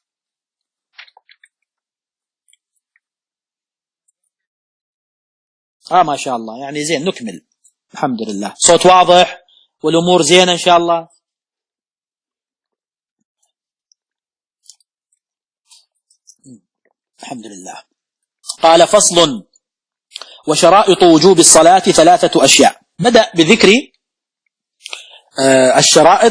Speaker 1: آه ما شاء الله، يعني زين نكمل الحمد لله، صوت واضح والأمور زينة إن شاء الله. الحمد لله. قال فصل: وشرائط وجوب الصلاة ثلاثة أشياء. بدأ بذكر الشرائط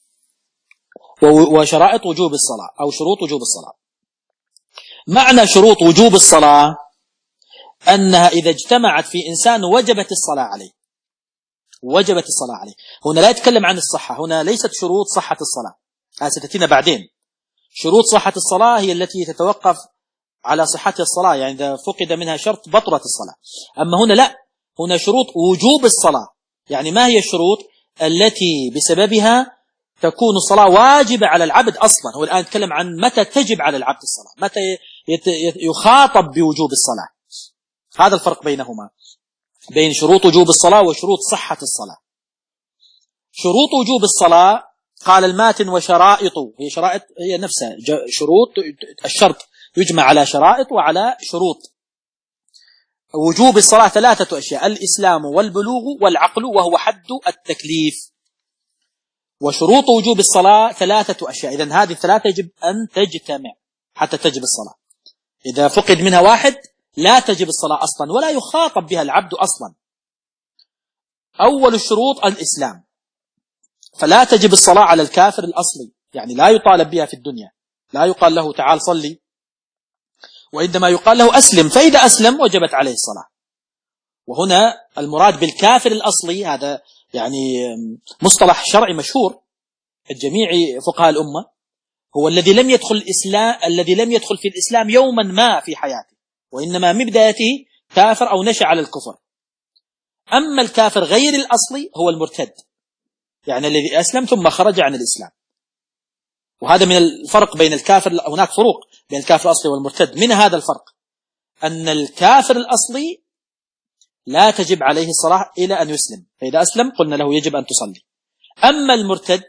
Speaker 1: وشرائط وجوب الصلاة أو شروط وجوب الصلاة. معنى شروط وجوب الصلاة أنها إذا اجتمعت في إنسان وجبت الصلاة عليه، وجبت الصلاة عليه. هنا لا يتكلم عن الصحة، هنا ليست شروط صحة الصلاة، هذا ستأتينا بعدين. شروط صحة الصلاة هي التي تتوقف على صحة الصلاة، يعني إذا فقد منها شرط بطلت الصلاة. أما هنا لا، هنا شروط وجوب الصلاة. يعني ما هي الشروط التي بسببها تكون الصلاة واجبة على العبد أصلا؟ هو الآن يتكلم عن متى تجب على العبد الصلاة، متى يخاطب بوجوب الصلاة. هذا الفرق بينهما، بين شروط وجوب الصلاة وشروط صحة الصلاة. شروط وجوب الصلاة قال الماتن وشرائط، هي شرائط هي نفسها شروط، الشرط يجمع على شرائط وعلى شروط. وجوب الصلاة ثلاثة أشياء: الإسلام والبلوغ والعقل وهو حد التكليف. وشروط وجوب الصلاة ثلاثة أشياء، إذن هذه الثلاثة يجب أن تجتمع حتى تجب الصلاة. إذا فقد منها واحد لا تجب الصلاة أصلا ولا يخاطب بها العبد أصلا. أول الشروط الإسلام، فلا تجب الصلاة على الكافر الأصلي، يعني لا يطالب بها في الدنيا، لا يقال له تعال صلي، وعندما يقال له أسلم، فإذا أسلم وجبت عليه الصلاة. وهنا المراد بالكافر الأصلي هذا يعني مصطلح شرعي مشهور الجميع فقهاء الأمة، هو الذي لم يدخل الإسلام، الذي لم يدخل في الإسلام يوما ما في حياته، وإنما من بدايته كافر أو نشأ على الكفر. أما الكافر غير الأصلي هو المرتد، يعني الذي أسلم ثم خرج عن الإسلام. وهذا من الفرق بين الكافر، هناك فروق بين الكافر الأصلي والمرتد. من هذا الفرق أن الكافر الأصلي لا تجب عليه الصلاة إلى أن يسلم، فإذا أسلم قلنا له يجب أن تصلي. أما المرتد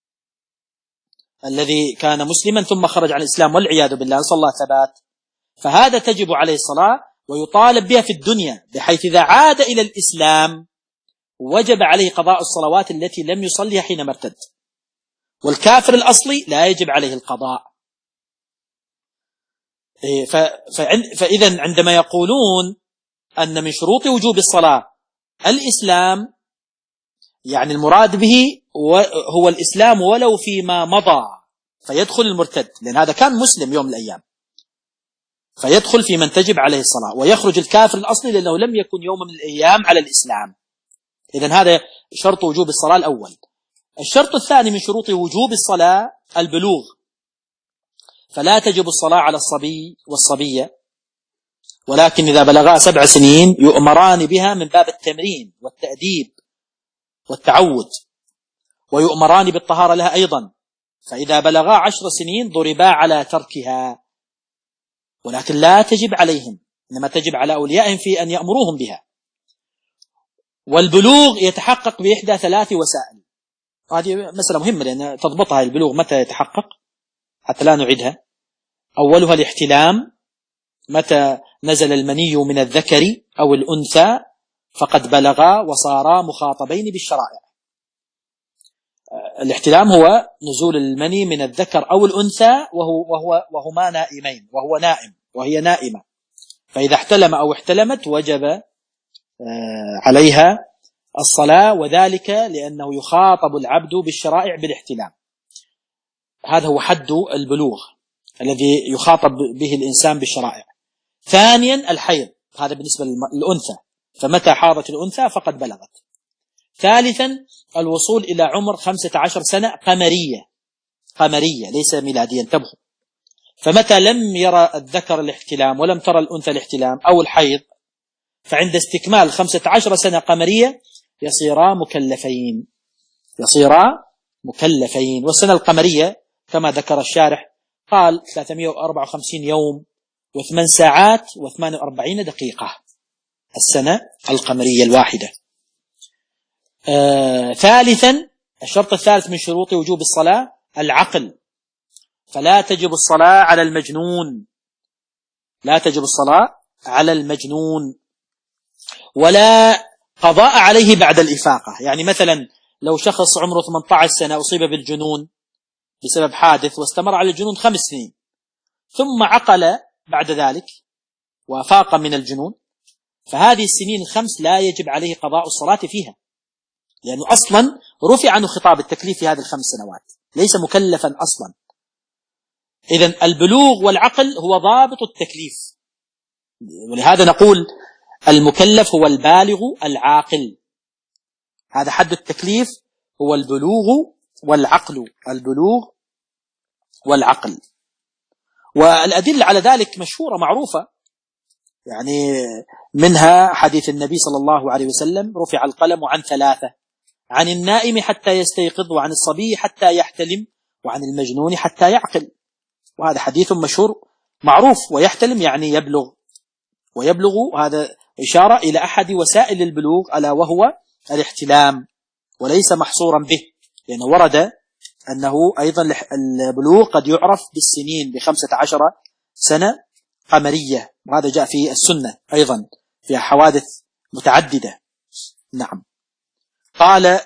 Speaker 1: الذي كان مسلما ثم خرج عن الإسلام والعياذ بالله نسأل الله ثبات، فهذا تجب عليه الصلاة ويطالب بها في الدنيا، بحيث إذا عاد إلى الإسلام وجب عليه قضاء الصلوات التي لم يصليها حينما ارتد. والكافر الأصلي لا يجب عليه القضاء. فإذا عندما يقولون أن من شروط وجوب الصلاة الإسلام، يعني المراد به هو الإسلام ولو فيما مضى، فيدخل المرتد، لأن هذا كان مسلم يوم من الأيام، فيدخل في من تجب عليه الصلاة، ويخرج الكافر الأصلي لأنه لم يكن يوم من الأيام على الإسلام. إذن هذا شرط وجوب الصلاة الأول. الشرط الثاني من شروط وجوب الصلاة البلوغ، فلا تجب الصلاة على الصبي والصبية، ولكن إذا بلغا سبع سنين يؤمران بها من باب التمرين والتأديب والتعود، ويؤمران بالطهارة لها أيضا، فإذا بلغا عشر سنين ضربا على تركها، ولكن لا تجب عليهم، إنما تجب على أوليائهم في أن يأمروهم بها. والبلوغ يتحقق بإحدى ثلاث وسائل، هذه مسألة مهمة لأن تضبطها. البلوغ متى يتحقق حتى لا نعيدها؟ أولها الاحتلام، متى نزل المني من الذكر أو الأنثى فقد بلغا وصارا مخاطبين بالشرائع. الاحتلام هو نزول المني من الذكر أو الأنثى وهو وهو وهما نائمين، وهو نائم وهي نائمة، فإذا احتلم أو احتلمت وجب عليها الصلاة، وذلك لأنه يخاطب العبد بالشرائع بالاحتلام. هذا هو حد البلوغ الذي يخاطب به الإنسان بالشرائع. ثانيا الحيض، هذا بالنسبة للأنثى، فمتى حاضت الأنثى فقد بلغت. ثالثا الوصول إلى عمر خمسة عشر سنة قمرية، قمرية ليس ميلاديا، انتبهوا، فمتى لم يرى الذكر الاحتلام ولم ترى الأنثى الاحتلام أو الحيض، فعند استكمال خمسة عشر سنة قمرية يصيرا مكلفين يصيرا مكلفين والسنة القمرية كما ذكر الشارح قال ثلاثمائة وأربعة وخمسين يوم وثمان ساعات وثمان وأربعين دقيقة السنة القمرية الواحدة. آه ثالثا الشرط الثالث من شروط وجوب الصلاة العقل، فلا تجب الصلاة على المجنون لا تجب الصلاة على المجنون ولا قضاء عليه بعد الإفاقة. يعني مثلا لو شخص عمره ثمانية عشر سنة أصيب بالجنون بسبب حادث واستمر على الجنون خمس سنين ثم عقل بعد ذلك وفاق من الجنون، فهذه السنين الخمس لا يجب عليه قضاء الصلاة فيها، لأنه أصلا رفع عنه خطاب التكليف في هذه الخمس سنوات، ليس مكلفا أصلا. إذن البلوغ والعقل هو ضابط التكليف، ولهذا نقول المكلف هو البالغ العاقل. هذا حد التكليف هو البلوغ والعقل البلوغ والعقل. والأدلة على ذلك مشهورة معروفة، يعني منها حديث النبي صلى الله عليه وسلم رفع القلم عن ثلاثة: عن النائم حتى يستيقظ، وعن الصبي حتى يحتلم، وعن المجنون حتى يعقل. وهذا حديث مشهور معروف، ويحتلم يعني يبلغ، ويبلغ هذا إشارة إلى أحد وسائل البلوغ ألا وهو الاحتلام، وليس محصورا به، لأنه ورد أنه أيضا البلوغ قد يعرف بالسنين بخمسة عشر سنة قمرية، وهذا جاء في السنة أيضا في حوادث متعددة. نعم. قال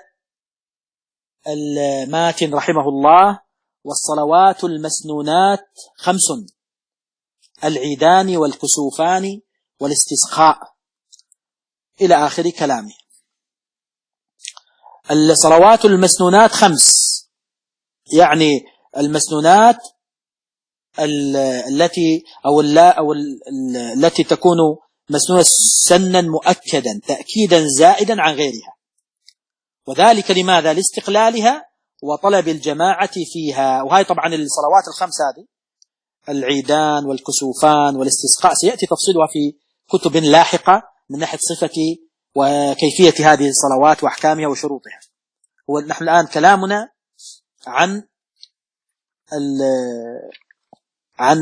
Speaker 1: الماتن رحمه الله: والصلوات المسنونات خمس: العيدان والكسوفان والاستسقاء، إلى آخر كلامه. الصلوات المسنونات خمس، يعني المسنونات التي أو لا أو التي تكون مسنونة سنا مؤكدا تأكيدا زائدا عن غيرها، وذلك لماذا؟ لاستقلالها وطلب الجماعة فيها. وهي طبعا الصلوات الخمس هذه العيدان والكسوفان والاستسقاء سيأتي تفصيلها في كتب لاحقة من ناحية صفة وكيفية هذه الصلوات وأحكامها وشروطها. ونحن الآن كلامنا عن عن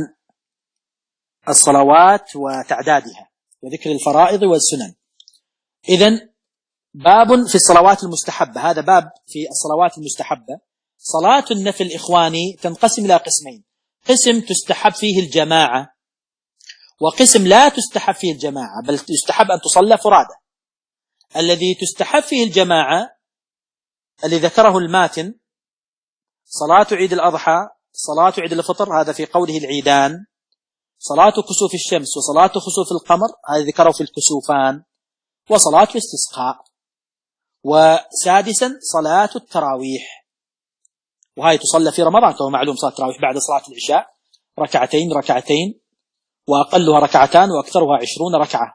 Speaker 1: الصلوات وتعدادها وذكر الفرائض والسنن. إذن باب في الصلوات المستحبة، هذا باب في الصلوات المستحبة. صلاة النفل إخواني تنقسم إلى قسمين: قسم تستحب فيه الجماعة، وقسم لا تستحب فيه الجماعة بل يستحب أن تصلى فرادى. الذي تستحب فيه الجماعة الذي ذكره الماتن: صلاة عيد الأضحى، صلاة عيد الفطر، هذا في قوله العيدان، صلاة كسوف الشمس وصلاة خسوف القمر، هذا ذكره في الكسوفان، وصلاة الاستسقاء. وسادسا صلاة التراويح، وهي تصلى في رمضان كما معلوم، صلاة التراويح بعد صلاة العشاء ركعتين ركعتين، وأقلها ركعتان وأكثرها عشرون ركعة.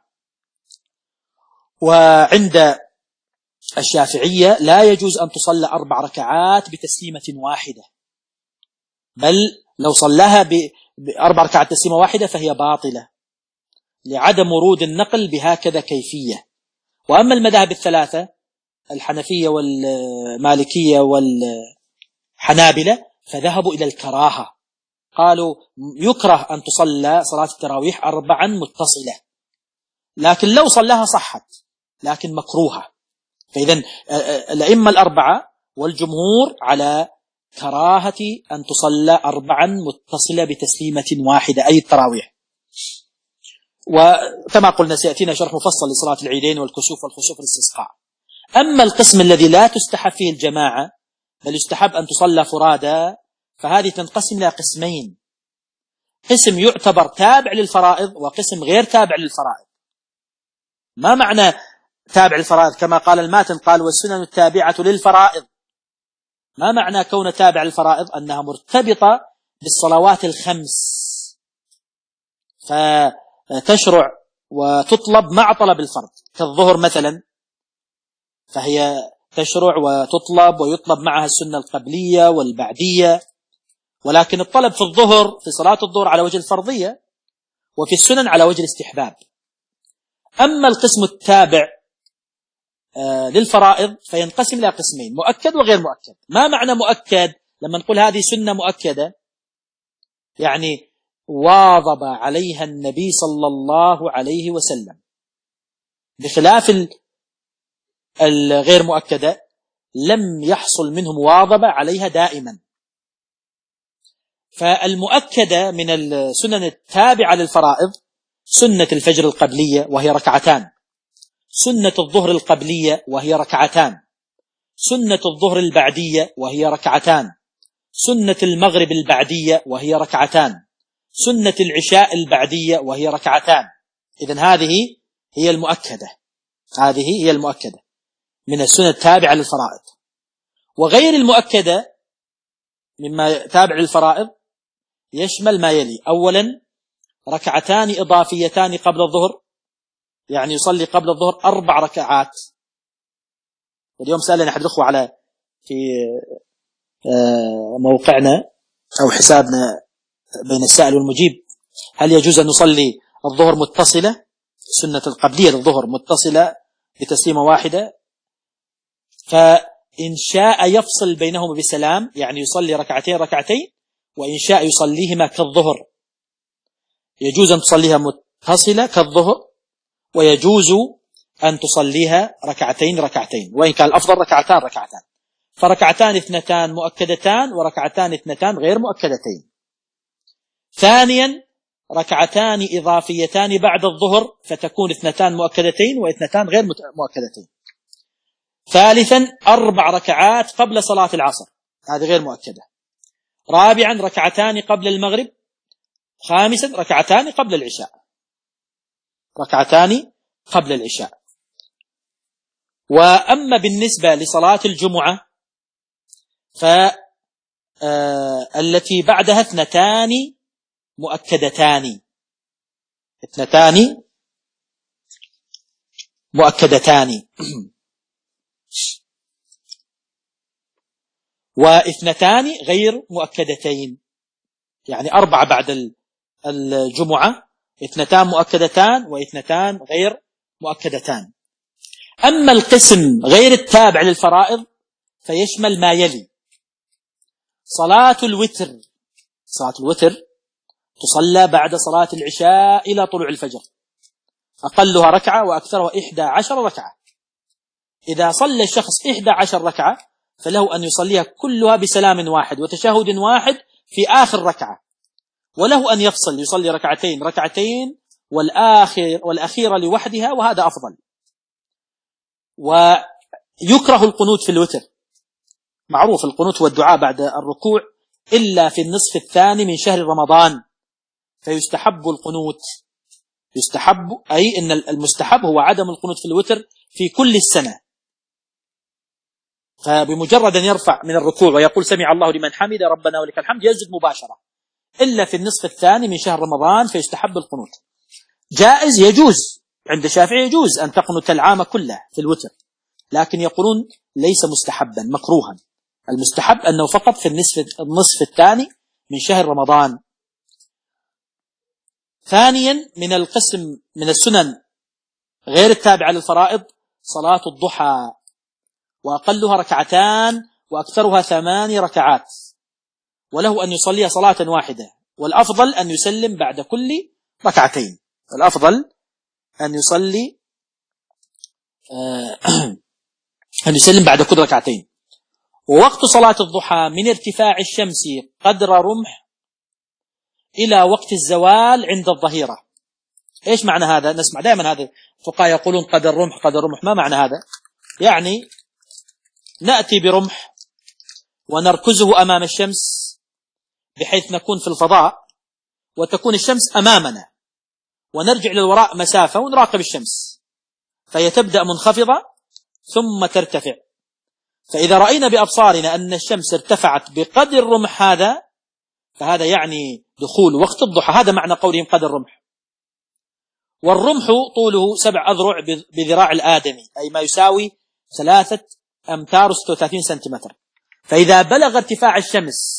Speaker 1: وعند الشافعية لا يجوز أن تصلى أربع ركعات بتسليمة واحدة، بل لو صلاها بأربع ركعات تسليمة واحدة فهي باطلة لعدم ورود النقل بهكذا كيفية. وأما المذاهب الثلاثة الحنفية والمالكية والحنابلة فذهبوا إلى الكراهة، قالوا يكره أن تصلى صلاة التراويح أربعا متصلة، لكن لو صلاها صحت لكن مكروهة. فإذن الأئمة الأربعة والجمهور على كراهة أن تصلى أربعا متصلة بتسليمة واحدة، أي التراويح. وكما قلنا سيأتينا شرح مفصل لصلاة العيدين والكسوف والخسوف والاستسقاء. أما القسم الذي لا تستحب فيه الجماعة بل يستحب أن تصلى فرادى، فهذه تنقسم إلى قسمين: قسم يعتبر تابع للفرائض وقسم غير تابع للفرائض. ما معنى تابع للفرائض؟ كما قال الماتن قال: والسنن التابعة للفرائض. ما معنى كون تابع للفرائض؟ أنها مرتبطة بالصلوات الخمس، فتشرع وتطلب مع طلب الفرض، كالظهر مثلا فهي تشرع وتطلب ويطلب معها السنة القبلية والبعدية، ولكن الطلب في الظهر في صلاة الظهر على وجه الفرضية، وفي السنن على وجه الاستحباب. أما القسم التابع آه للفرائض فينقسم إلى قسمين: مؤكد وغير مؤكد. ما معنى مؤكد؟ لما نقول هذه سنة مؤكدة يعني واظب عليها النبي صلى الله عليه وسلم، بخلاف الغير مؤكدة لم يحصل منه مواظبة عليها دائما. فالمؤكدة من السنن التابعة للفرائض سنة الفجر القبلية وهي ركعتان، سنة الظهر القبلية وهي ركعتان، سنة الظهر البعدية وهي ركعتان، سنة المغرب البعدية وهي ركعتان، سنة العشاء البعدية وهي ركعتان. إذن هذه هي المؤكدة، هذه هي المؤكدة من السنة التابعة للفرائض. وغير المؤكدة مما تابع للفرائض يشمل ما يلي: أولا ركعتان إضافيتان قبل الظهر، يعني يصلي قبل الظهر أربع ركعات. اليوم سألنا أحد الأخوة على في موقعنا أو حسابنا بين السائل والمجيب: هل يجوز أن نصلي الظهر متصلة، سنة القبلية للظهر متصلة بتسليمة واحدة؟ فإن شاء يفصل بينهما بسلام، يعني يصلي ركعتين ركعتين، وإن شاء يصليهما كالظهر. يجوز أن تصليها متصلة كالظهر، ويجوز أن تصليها ركعتين ركعتين، وإن كان الأفضل ركعتان ركعتان. فركعتان اثنتان مؤكدتان وركعتان اثنتان غير مؤكدتين. ثانيا ركعتان إضافيتان بعد الظهر فتكون اثنتان مؤكدتين واثنتان غير مؤكدتين. ثالثا أربع ركعات قبل صلاة العصر، هذه غير مؤكدة. رابعا ركعتان قبل المغرب. خامسا ركعتان قبل العشاء، ركعتان قبل العشاء. وأما بالنسبة لصلاة الجمعة فالتي بعدها اثنتان مؤكدتان، اثنتان مؤكدتان واثنتان غير مؤكدتين، يعني أربعة بعد الجمعة، اثنتان مؤكدتان واثنتان غير مؤكدتان. أما القسم غير التابع للفرائض فيشمل ما يلي: صلاة الوتر. صلاة الوتر تصلى بعد صلاة العشاء إلى طلوع الفجر، أقلها ركعة وأكثرها إحدى عشر ركعة. إذا صلى الشخص إحدى عشر ركعة فله أن يصليها كلها بسلام واحد وتشهد واحد في آخر ركعة، وله أن يفصل يصلي ركعتين ركعتين والآخر والأخيرة لوحدها، وهذا أفضل. ويكره القنوت في الوتر، معروف القنوت والدعاء بعد الركوع إلا في النصف الثاني من شهر رمضان، فيستحب القنوت. يستحب أي أن المستحب هو عدم القنوت في الوتر في كل السنة. فبمجرد أن يرفع من الركوع ويقول سمع الله لمن حمد ربنا ولك الحمد يسجد مباشرة، إلا في النصف الثاني من شهر رمضان فيستحب القنوت. جائز، يجوز عند الشافعي يجوز أن تقنت العام كله في الوتر، لكن يقولون ليس مستحبا، مكروها. المستحب أنه فقط في النصف النصف الثاني من شهر رمضان. ثانيا من القسم من السنن غير التابعة للفرائض صلاة الضحى، وأقلها ركعتان وأكثرها ثمان ركعات، وله أن يصليها صلاة واحدة، والأفضل أن يسلم بعد كل ركعتين. الأفضل أن يصلي أن يسلم بعد كل ركعتين. ووقت صلاة الضحى من ارتفاع الشمس قدر رمح إلى وقت الزوال عند الظهيرة. إيش معنى هذا؟ نسمع دائما هذا الفقهاء يقولون قدر رمح قدر رمح. ما معنى هذا؟ يعني نأتي برمح ونركزه أمام الشمس بحيث نكون في الفضاء وتكون الشمس أمامنا، ونرجع للوراء مسافة ونراقب الشمس، فهي تبدأ منخفضة ثم ترتفع. فإذا رأينا بأبصارنا أن الشمس ارتفعت بقدر الرمح هذا فهذا يعني دخول وقت الضحى. هذا معنى قولهم قدر الرمح. والرمح طوله سبع أذرع بذراع الآدمي، أي ما يساوي ثلاثة أمتار وستة وثلاثين سنتيمتر. فإذا بلغ ارتفاع الشمس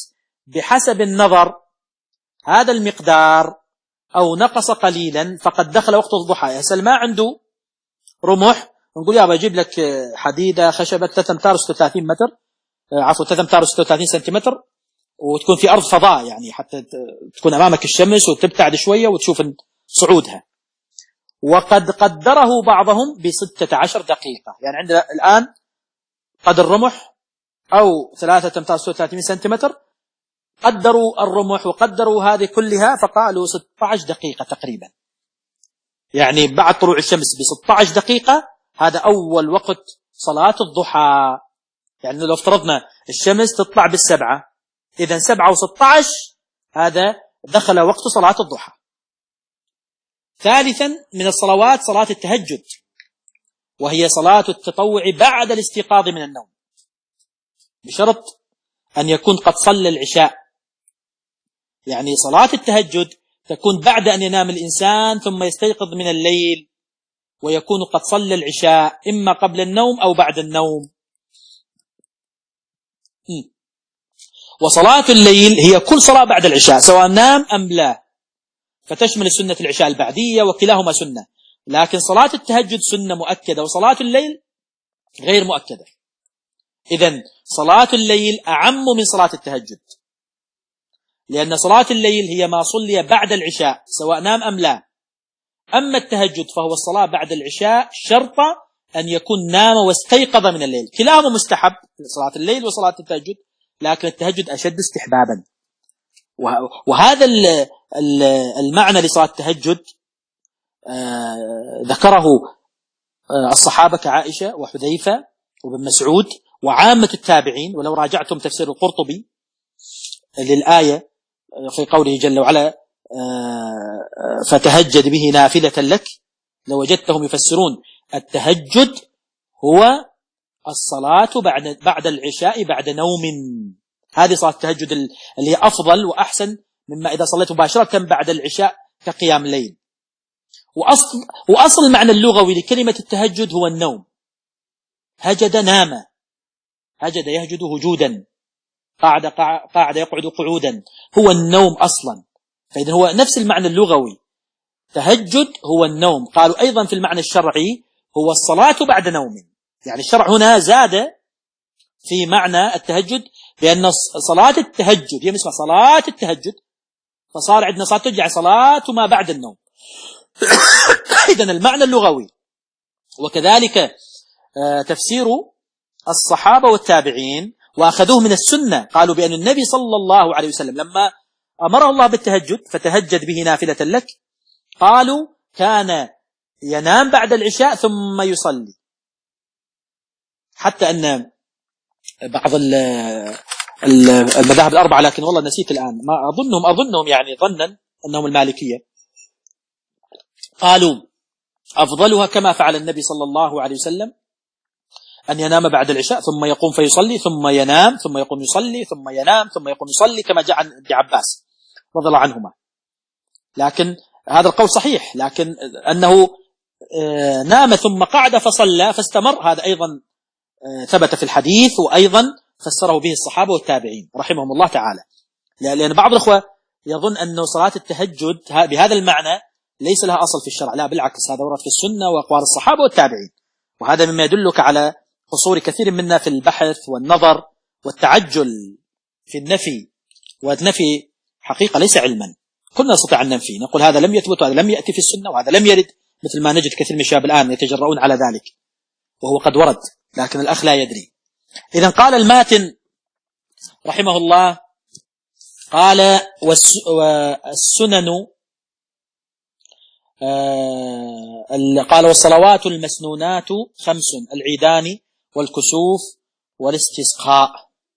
Speaker 1: بحسب النظر هذا المقدار أو نقص قليلا فقد دخل وقت الضحى. يسأل ما عنده رمح، نقول يا بجيب لك حديدة خشبة ثلاثة أمتار وستة وثلاثين متر، عفوا ثلاثة أمتار وستة وثلاثين سنتيمتر، وتكون في أرض فضاء يعني حتى تكون أمامك الشمس وتبتعد شوية وتشوف صعودها. وقد قدره بعضهم بستة عشر دقيقة، يعني عندنا الآن قدر الرمح أو ثلاثة أمتار ستة وثلاثين سنتيمتر، قدروا الرمح وقدروا هذه كلها فقالوا ستة عشر دقيقة تقريبا، يعني بعد طلوع الشمس ب ستة عشر دقيقة هذا أول وقت صلاة الضحى. يعني لو افترضنا الشمس تطلع بالسبعة، إذن سبعة وستة عشر هذا دخل وقت صلاة الضحى. ثالثا من الصلوات صلاة التهجد، وهي صلاة التطوع بعد الاستيقاظ من النوم، بشرط أن يكون قد صلى العشاء. يعني صلاة التهجد تكون بعد أن ينام الإنسان ثم يستيقظ من الليل، ويكون قد صلى العشاء إما قبل النوم أو بعد النوم. وصلاة الليل هي كل صلاة بعد العشاء سواء نام أم لا، فتشمل سنة العشاء البعدية وكلاهما سنة، لكن صلاة التهجد سنة مؤكدة وصلاة الليل غير مؤكدة. إذن صلاة الليل أعم من صلاة التهجد، لأن صلاة الليل هي ما صلي بعد العشاء سواء نام أم لا. أما التهجد فهو الصلاة بعد العشاء شرط أن يكون نام واستيقظ من الليل. كلاهما مستحب، صلاة الليل وصلاة التهجد، لكن التهجد أشد استحبابا. وهذا المعنى لصلاة التهجد ذكره الصحابة كعائشة وحذيفة وابن مسعود وعامة التابعين. ولو راجعتم تفسير القرطبي للآية في قوله جل وعلا فتهجد به نافلة لك، لوجدتهم يفسرون التهجد هو الصلاة بعد بعد العشاء بعد نوم. هذه صلاة التهجد اللي هي أفضل وأحسن مما إذا صليت مباشرة بعد العشاء كقيام الليل. وأصل, وأصل المعنى اللغوي لكلمة التهجد هو النوم. هجد نام، هجد يهجد هجودا، قاعد قاعد يقعد قعودا، هو النوم أصلا. فإذا هو نفس المعنى اللغوي، تهجد هو النوم. قالوا أيضا في المعنى الشرعي هو الصلاة بعد نوم. يعني الشرع هنا زاد في معنى التهجد بأن صلاة التهجد هي مثل صلاة التهجد، فصار عندنا صلاة التهجد صلاة ما بعد النوم. إذن المعنى اللغوي. وكذلك تفسير الصحابة والتابعين وأخذوه من السنة، قالوا بأن النبي صلى الله عليه وسلم لما أمره الله بالتهجد فتهجد به نافلة لك، قالوا كان ينام بعد العشاء ثم يصلي. حتى أن بعض المذاهب الأربعة، لكن والله نسيت الآن، ما أظنهم أظنهم يعني ظنا أنهم المالكية، قالوا أفضلها كما فعل النبي صلى الله عليه وسلم أن ينام بعد العشاء ثم يقوم فيصلي ثم ينام ثم يقوم يصلي ثم ينام ثم يقوم يصلي، كما جاء عن ابن عباس رضي الله عنهما. لكن هذا القول صحيح، لكن أنه نام ثم قعد فصلى فاستمر هذا أيضا ثبت في الحديث، وأيضا فسره به الصحابة والتابعين رحمهم الله تعالى. لأن بعض الأخوة يظن أن صلاة التهجد بهذا المعنى ليس لها أصل في الشرع، لا بالعكس، هذا ورد في السنة وأقوال الصحابة والتابعين، وهذا مما يدلك على قصور كثير منا في البحث والنظر والتعجل في النفي. والنفي حقيقة ليس علما، كنا نستطيع أن ننفي، نقول هذا لم يثبت وهذا لم يأتي في السنة وهذا لم يرد، مثل ما نجد كثير من الشباب الآن يتجرؤون على ذلك وهو قد ورد، لكن الأخ لا يدري. إذن قال الماتن رحمه الله، قال والسنن قال والصلوات المسنونات خمس: العيدان والكسوف والاستسقاء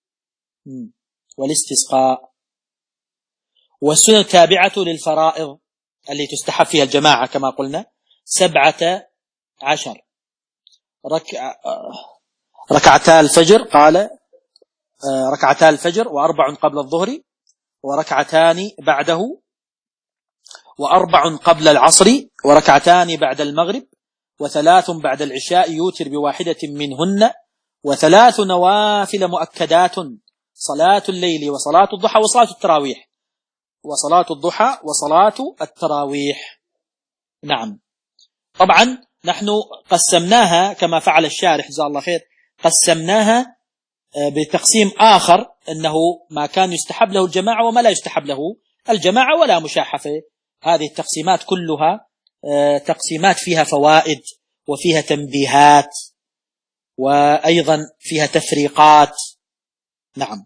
Speaker 1: والاستسقاء والسنن التابعة للفرائض اللي تستحب فيها الجماعة كما قلنا سبعة عشر ركع ركعتا الفجر، قال ركعتا الفجر وأربع قبل الظهر وركعتان بعده وأربع قبل العصر وركعتان بعد المغرب وثلاث بعد العشاء يوتر بواحدة منهن وثلاث نوافل مؤكدات صلاة الليل وصلاة الضحى وصلاة التراويح، وصلاة الضحى وصلاة التراويح. نعم. طبعا نحن قسمناها كما فعل الشارح جزاه الله خير، قسمناها بتقسيم آخر، أنه ما كان يستحب له الجماعة وما لا يستحب له الجماعة، ولا مشاحة في هذه التقسيمات كلها، تقسيمات فيها فوائد وفيها تنبيهات وأيضا فيها تفريقات. نعم.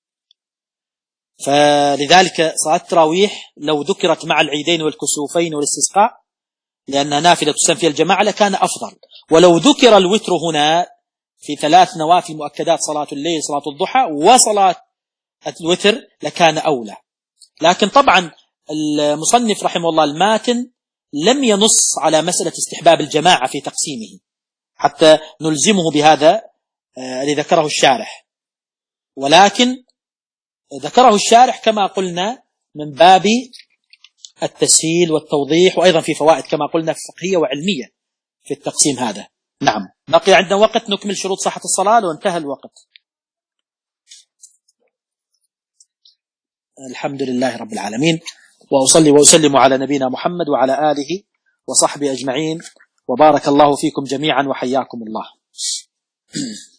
Speaker 1: فلذلك صلاة التراويح لو ذكرت مع العيدين والكسوفين والاستسقاء لأنها نافلة تسمى فيها الجماعة لكان أفضل، ولو ذكر الوتر هنا في ثلاث نوافل مؤكدات، صلاة الليل صلاة الضحى وصلاة الوتر، لكان أولى. لكن طبعا المصنف رحمه الله الماتن لم ينص على مسألة استحباب الجماعة في تقسيمه حتى نلزمه بهذا الذي ذكره الشارح، ولكن ذكره الشارح كما قلنا من باب التسهيل والتوضيح، وأيضا في فوائد كما قلنا فقهية وعلمية في التقسيم هذا. نعم. بقي عندنا وقت نكمل شروط صحة الصلاة وانتهى الوقت. الحمد لله رب العالمين، وأصلي وأسلم على نبينا محمد وعلى آله وصحبه أجمعين، وبارك الله فيكم جميعا وحياكم الله.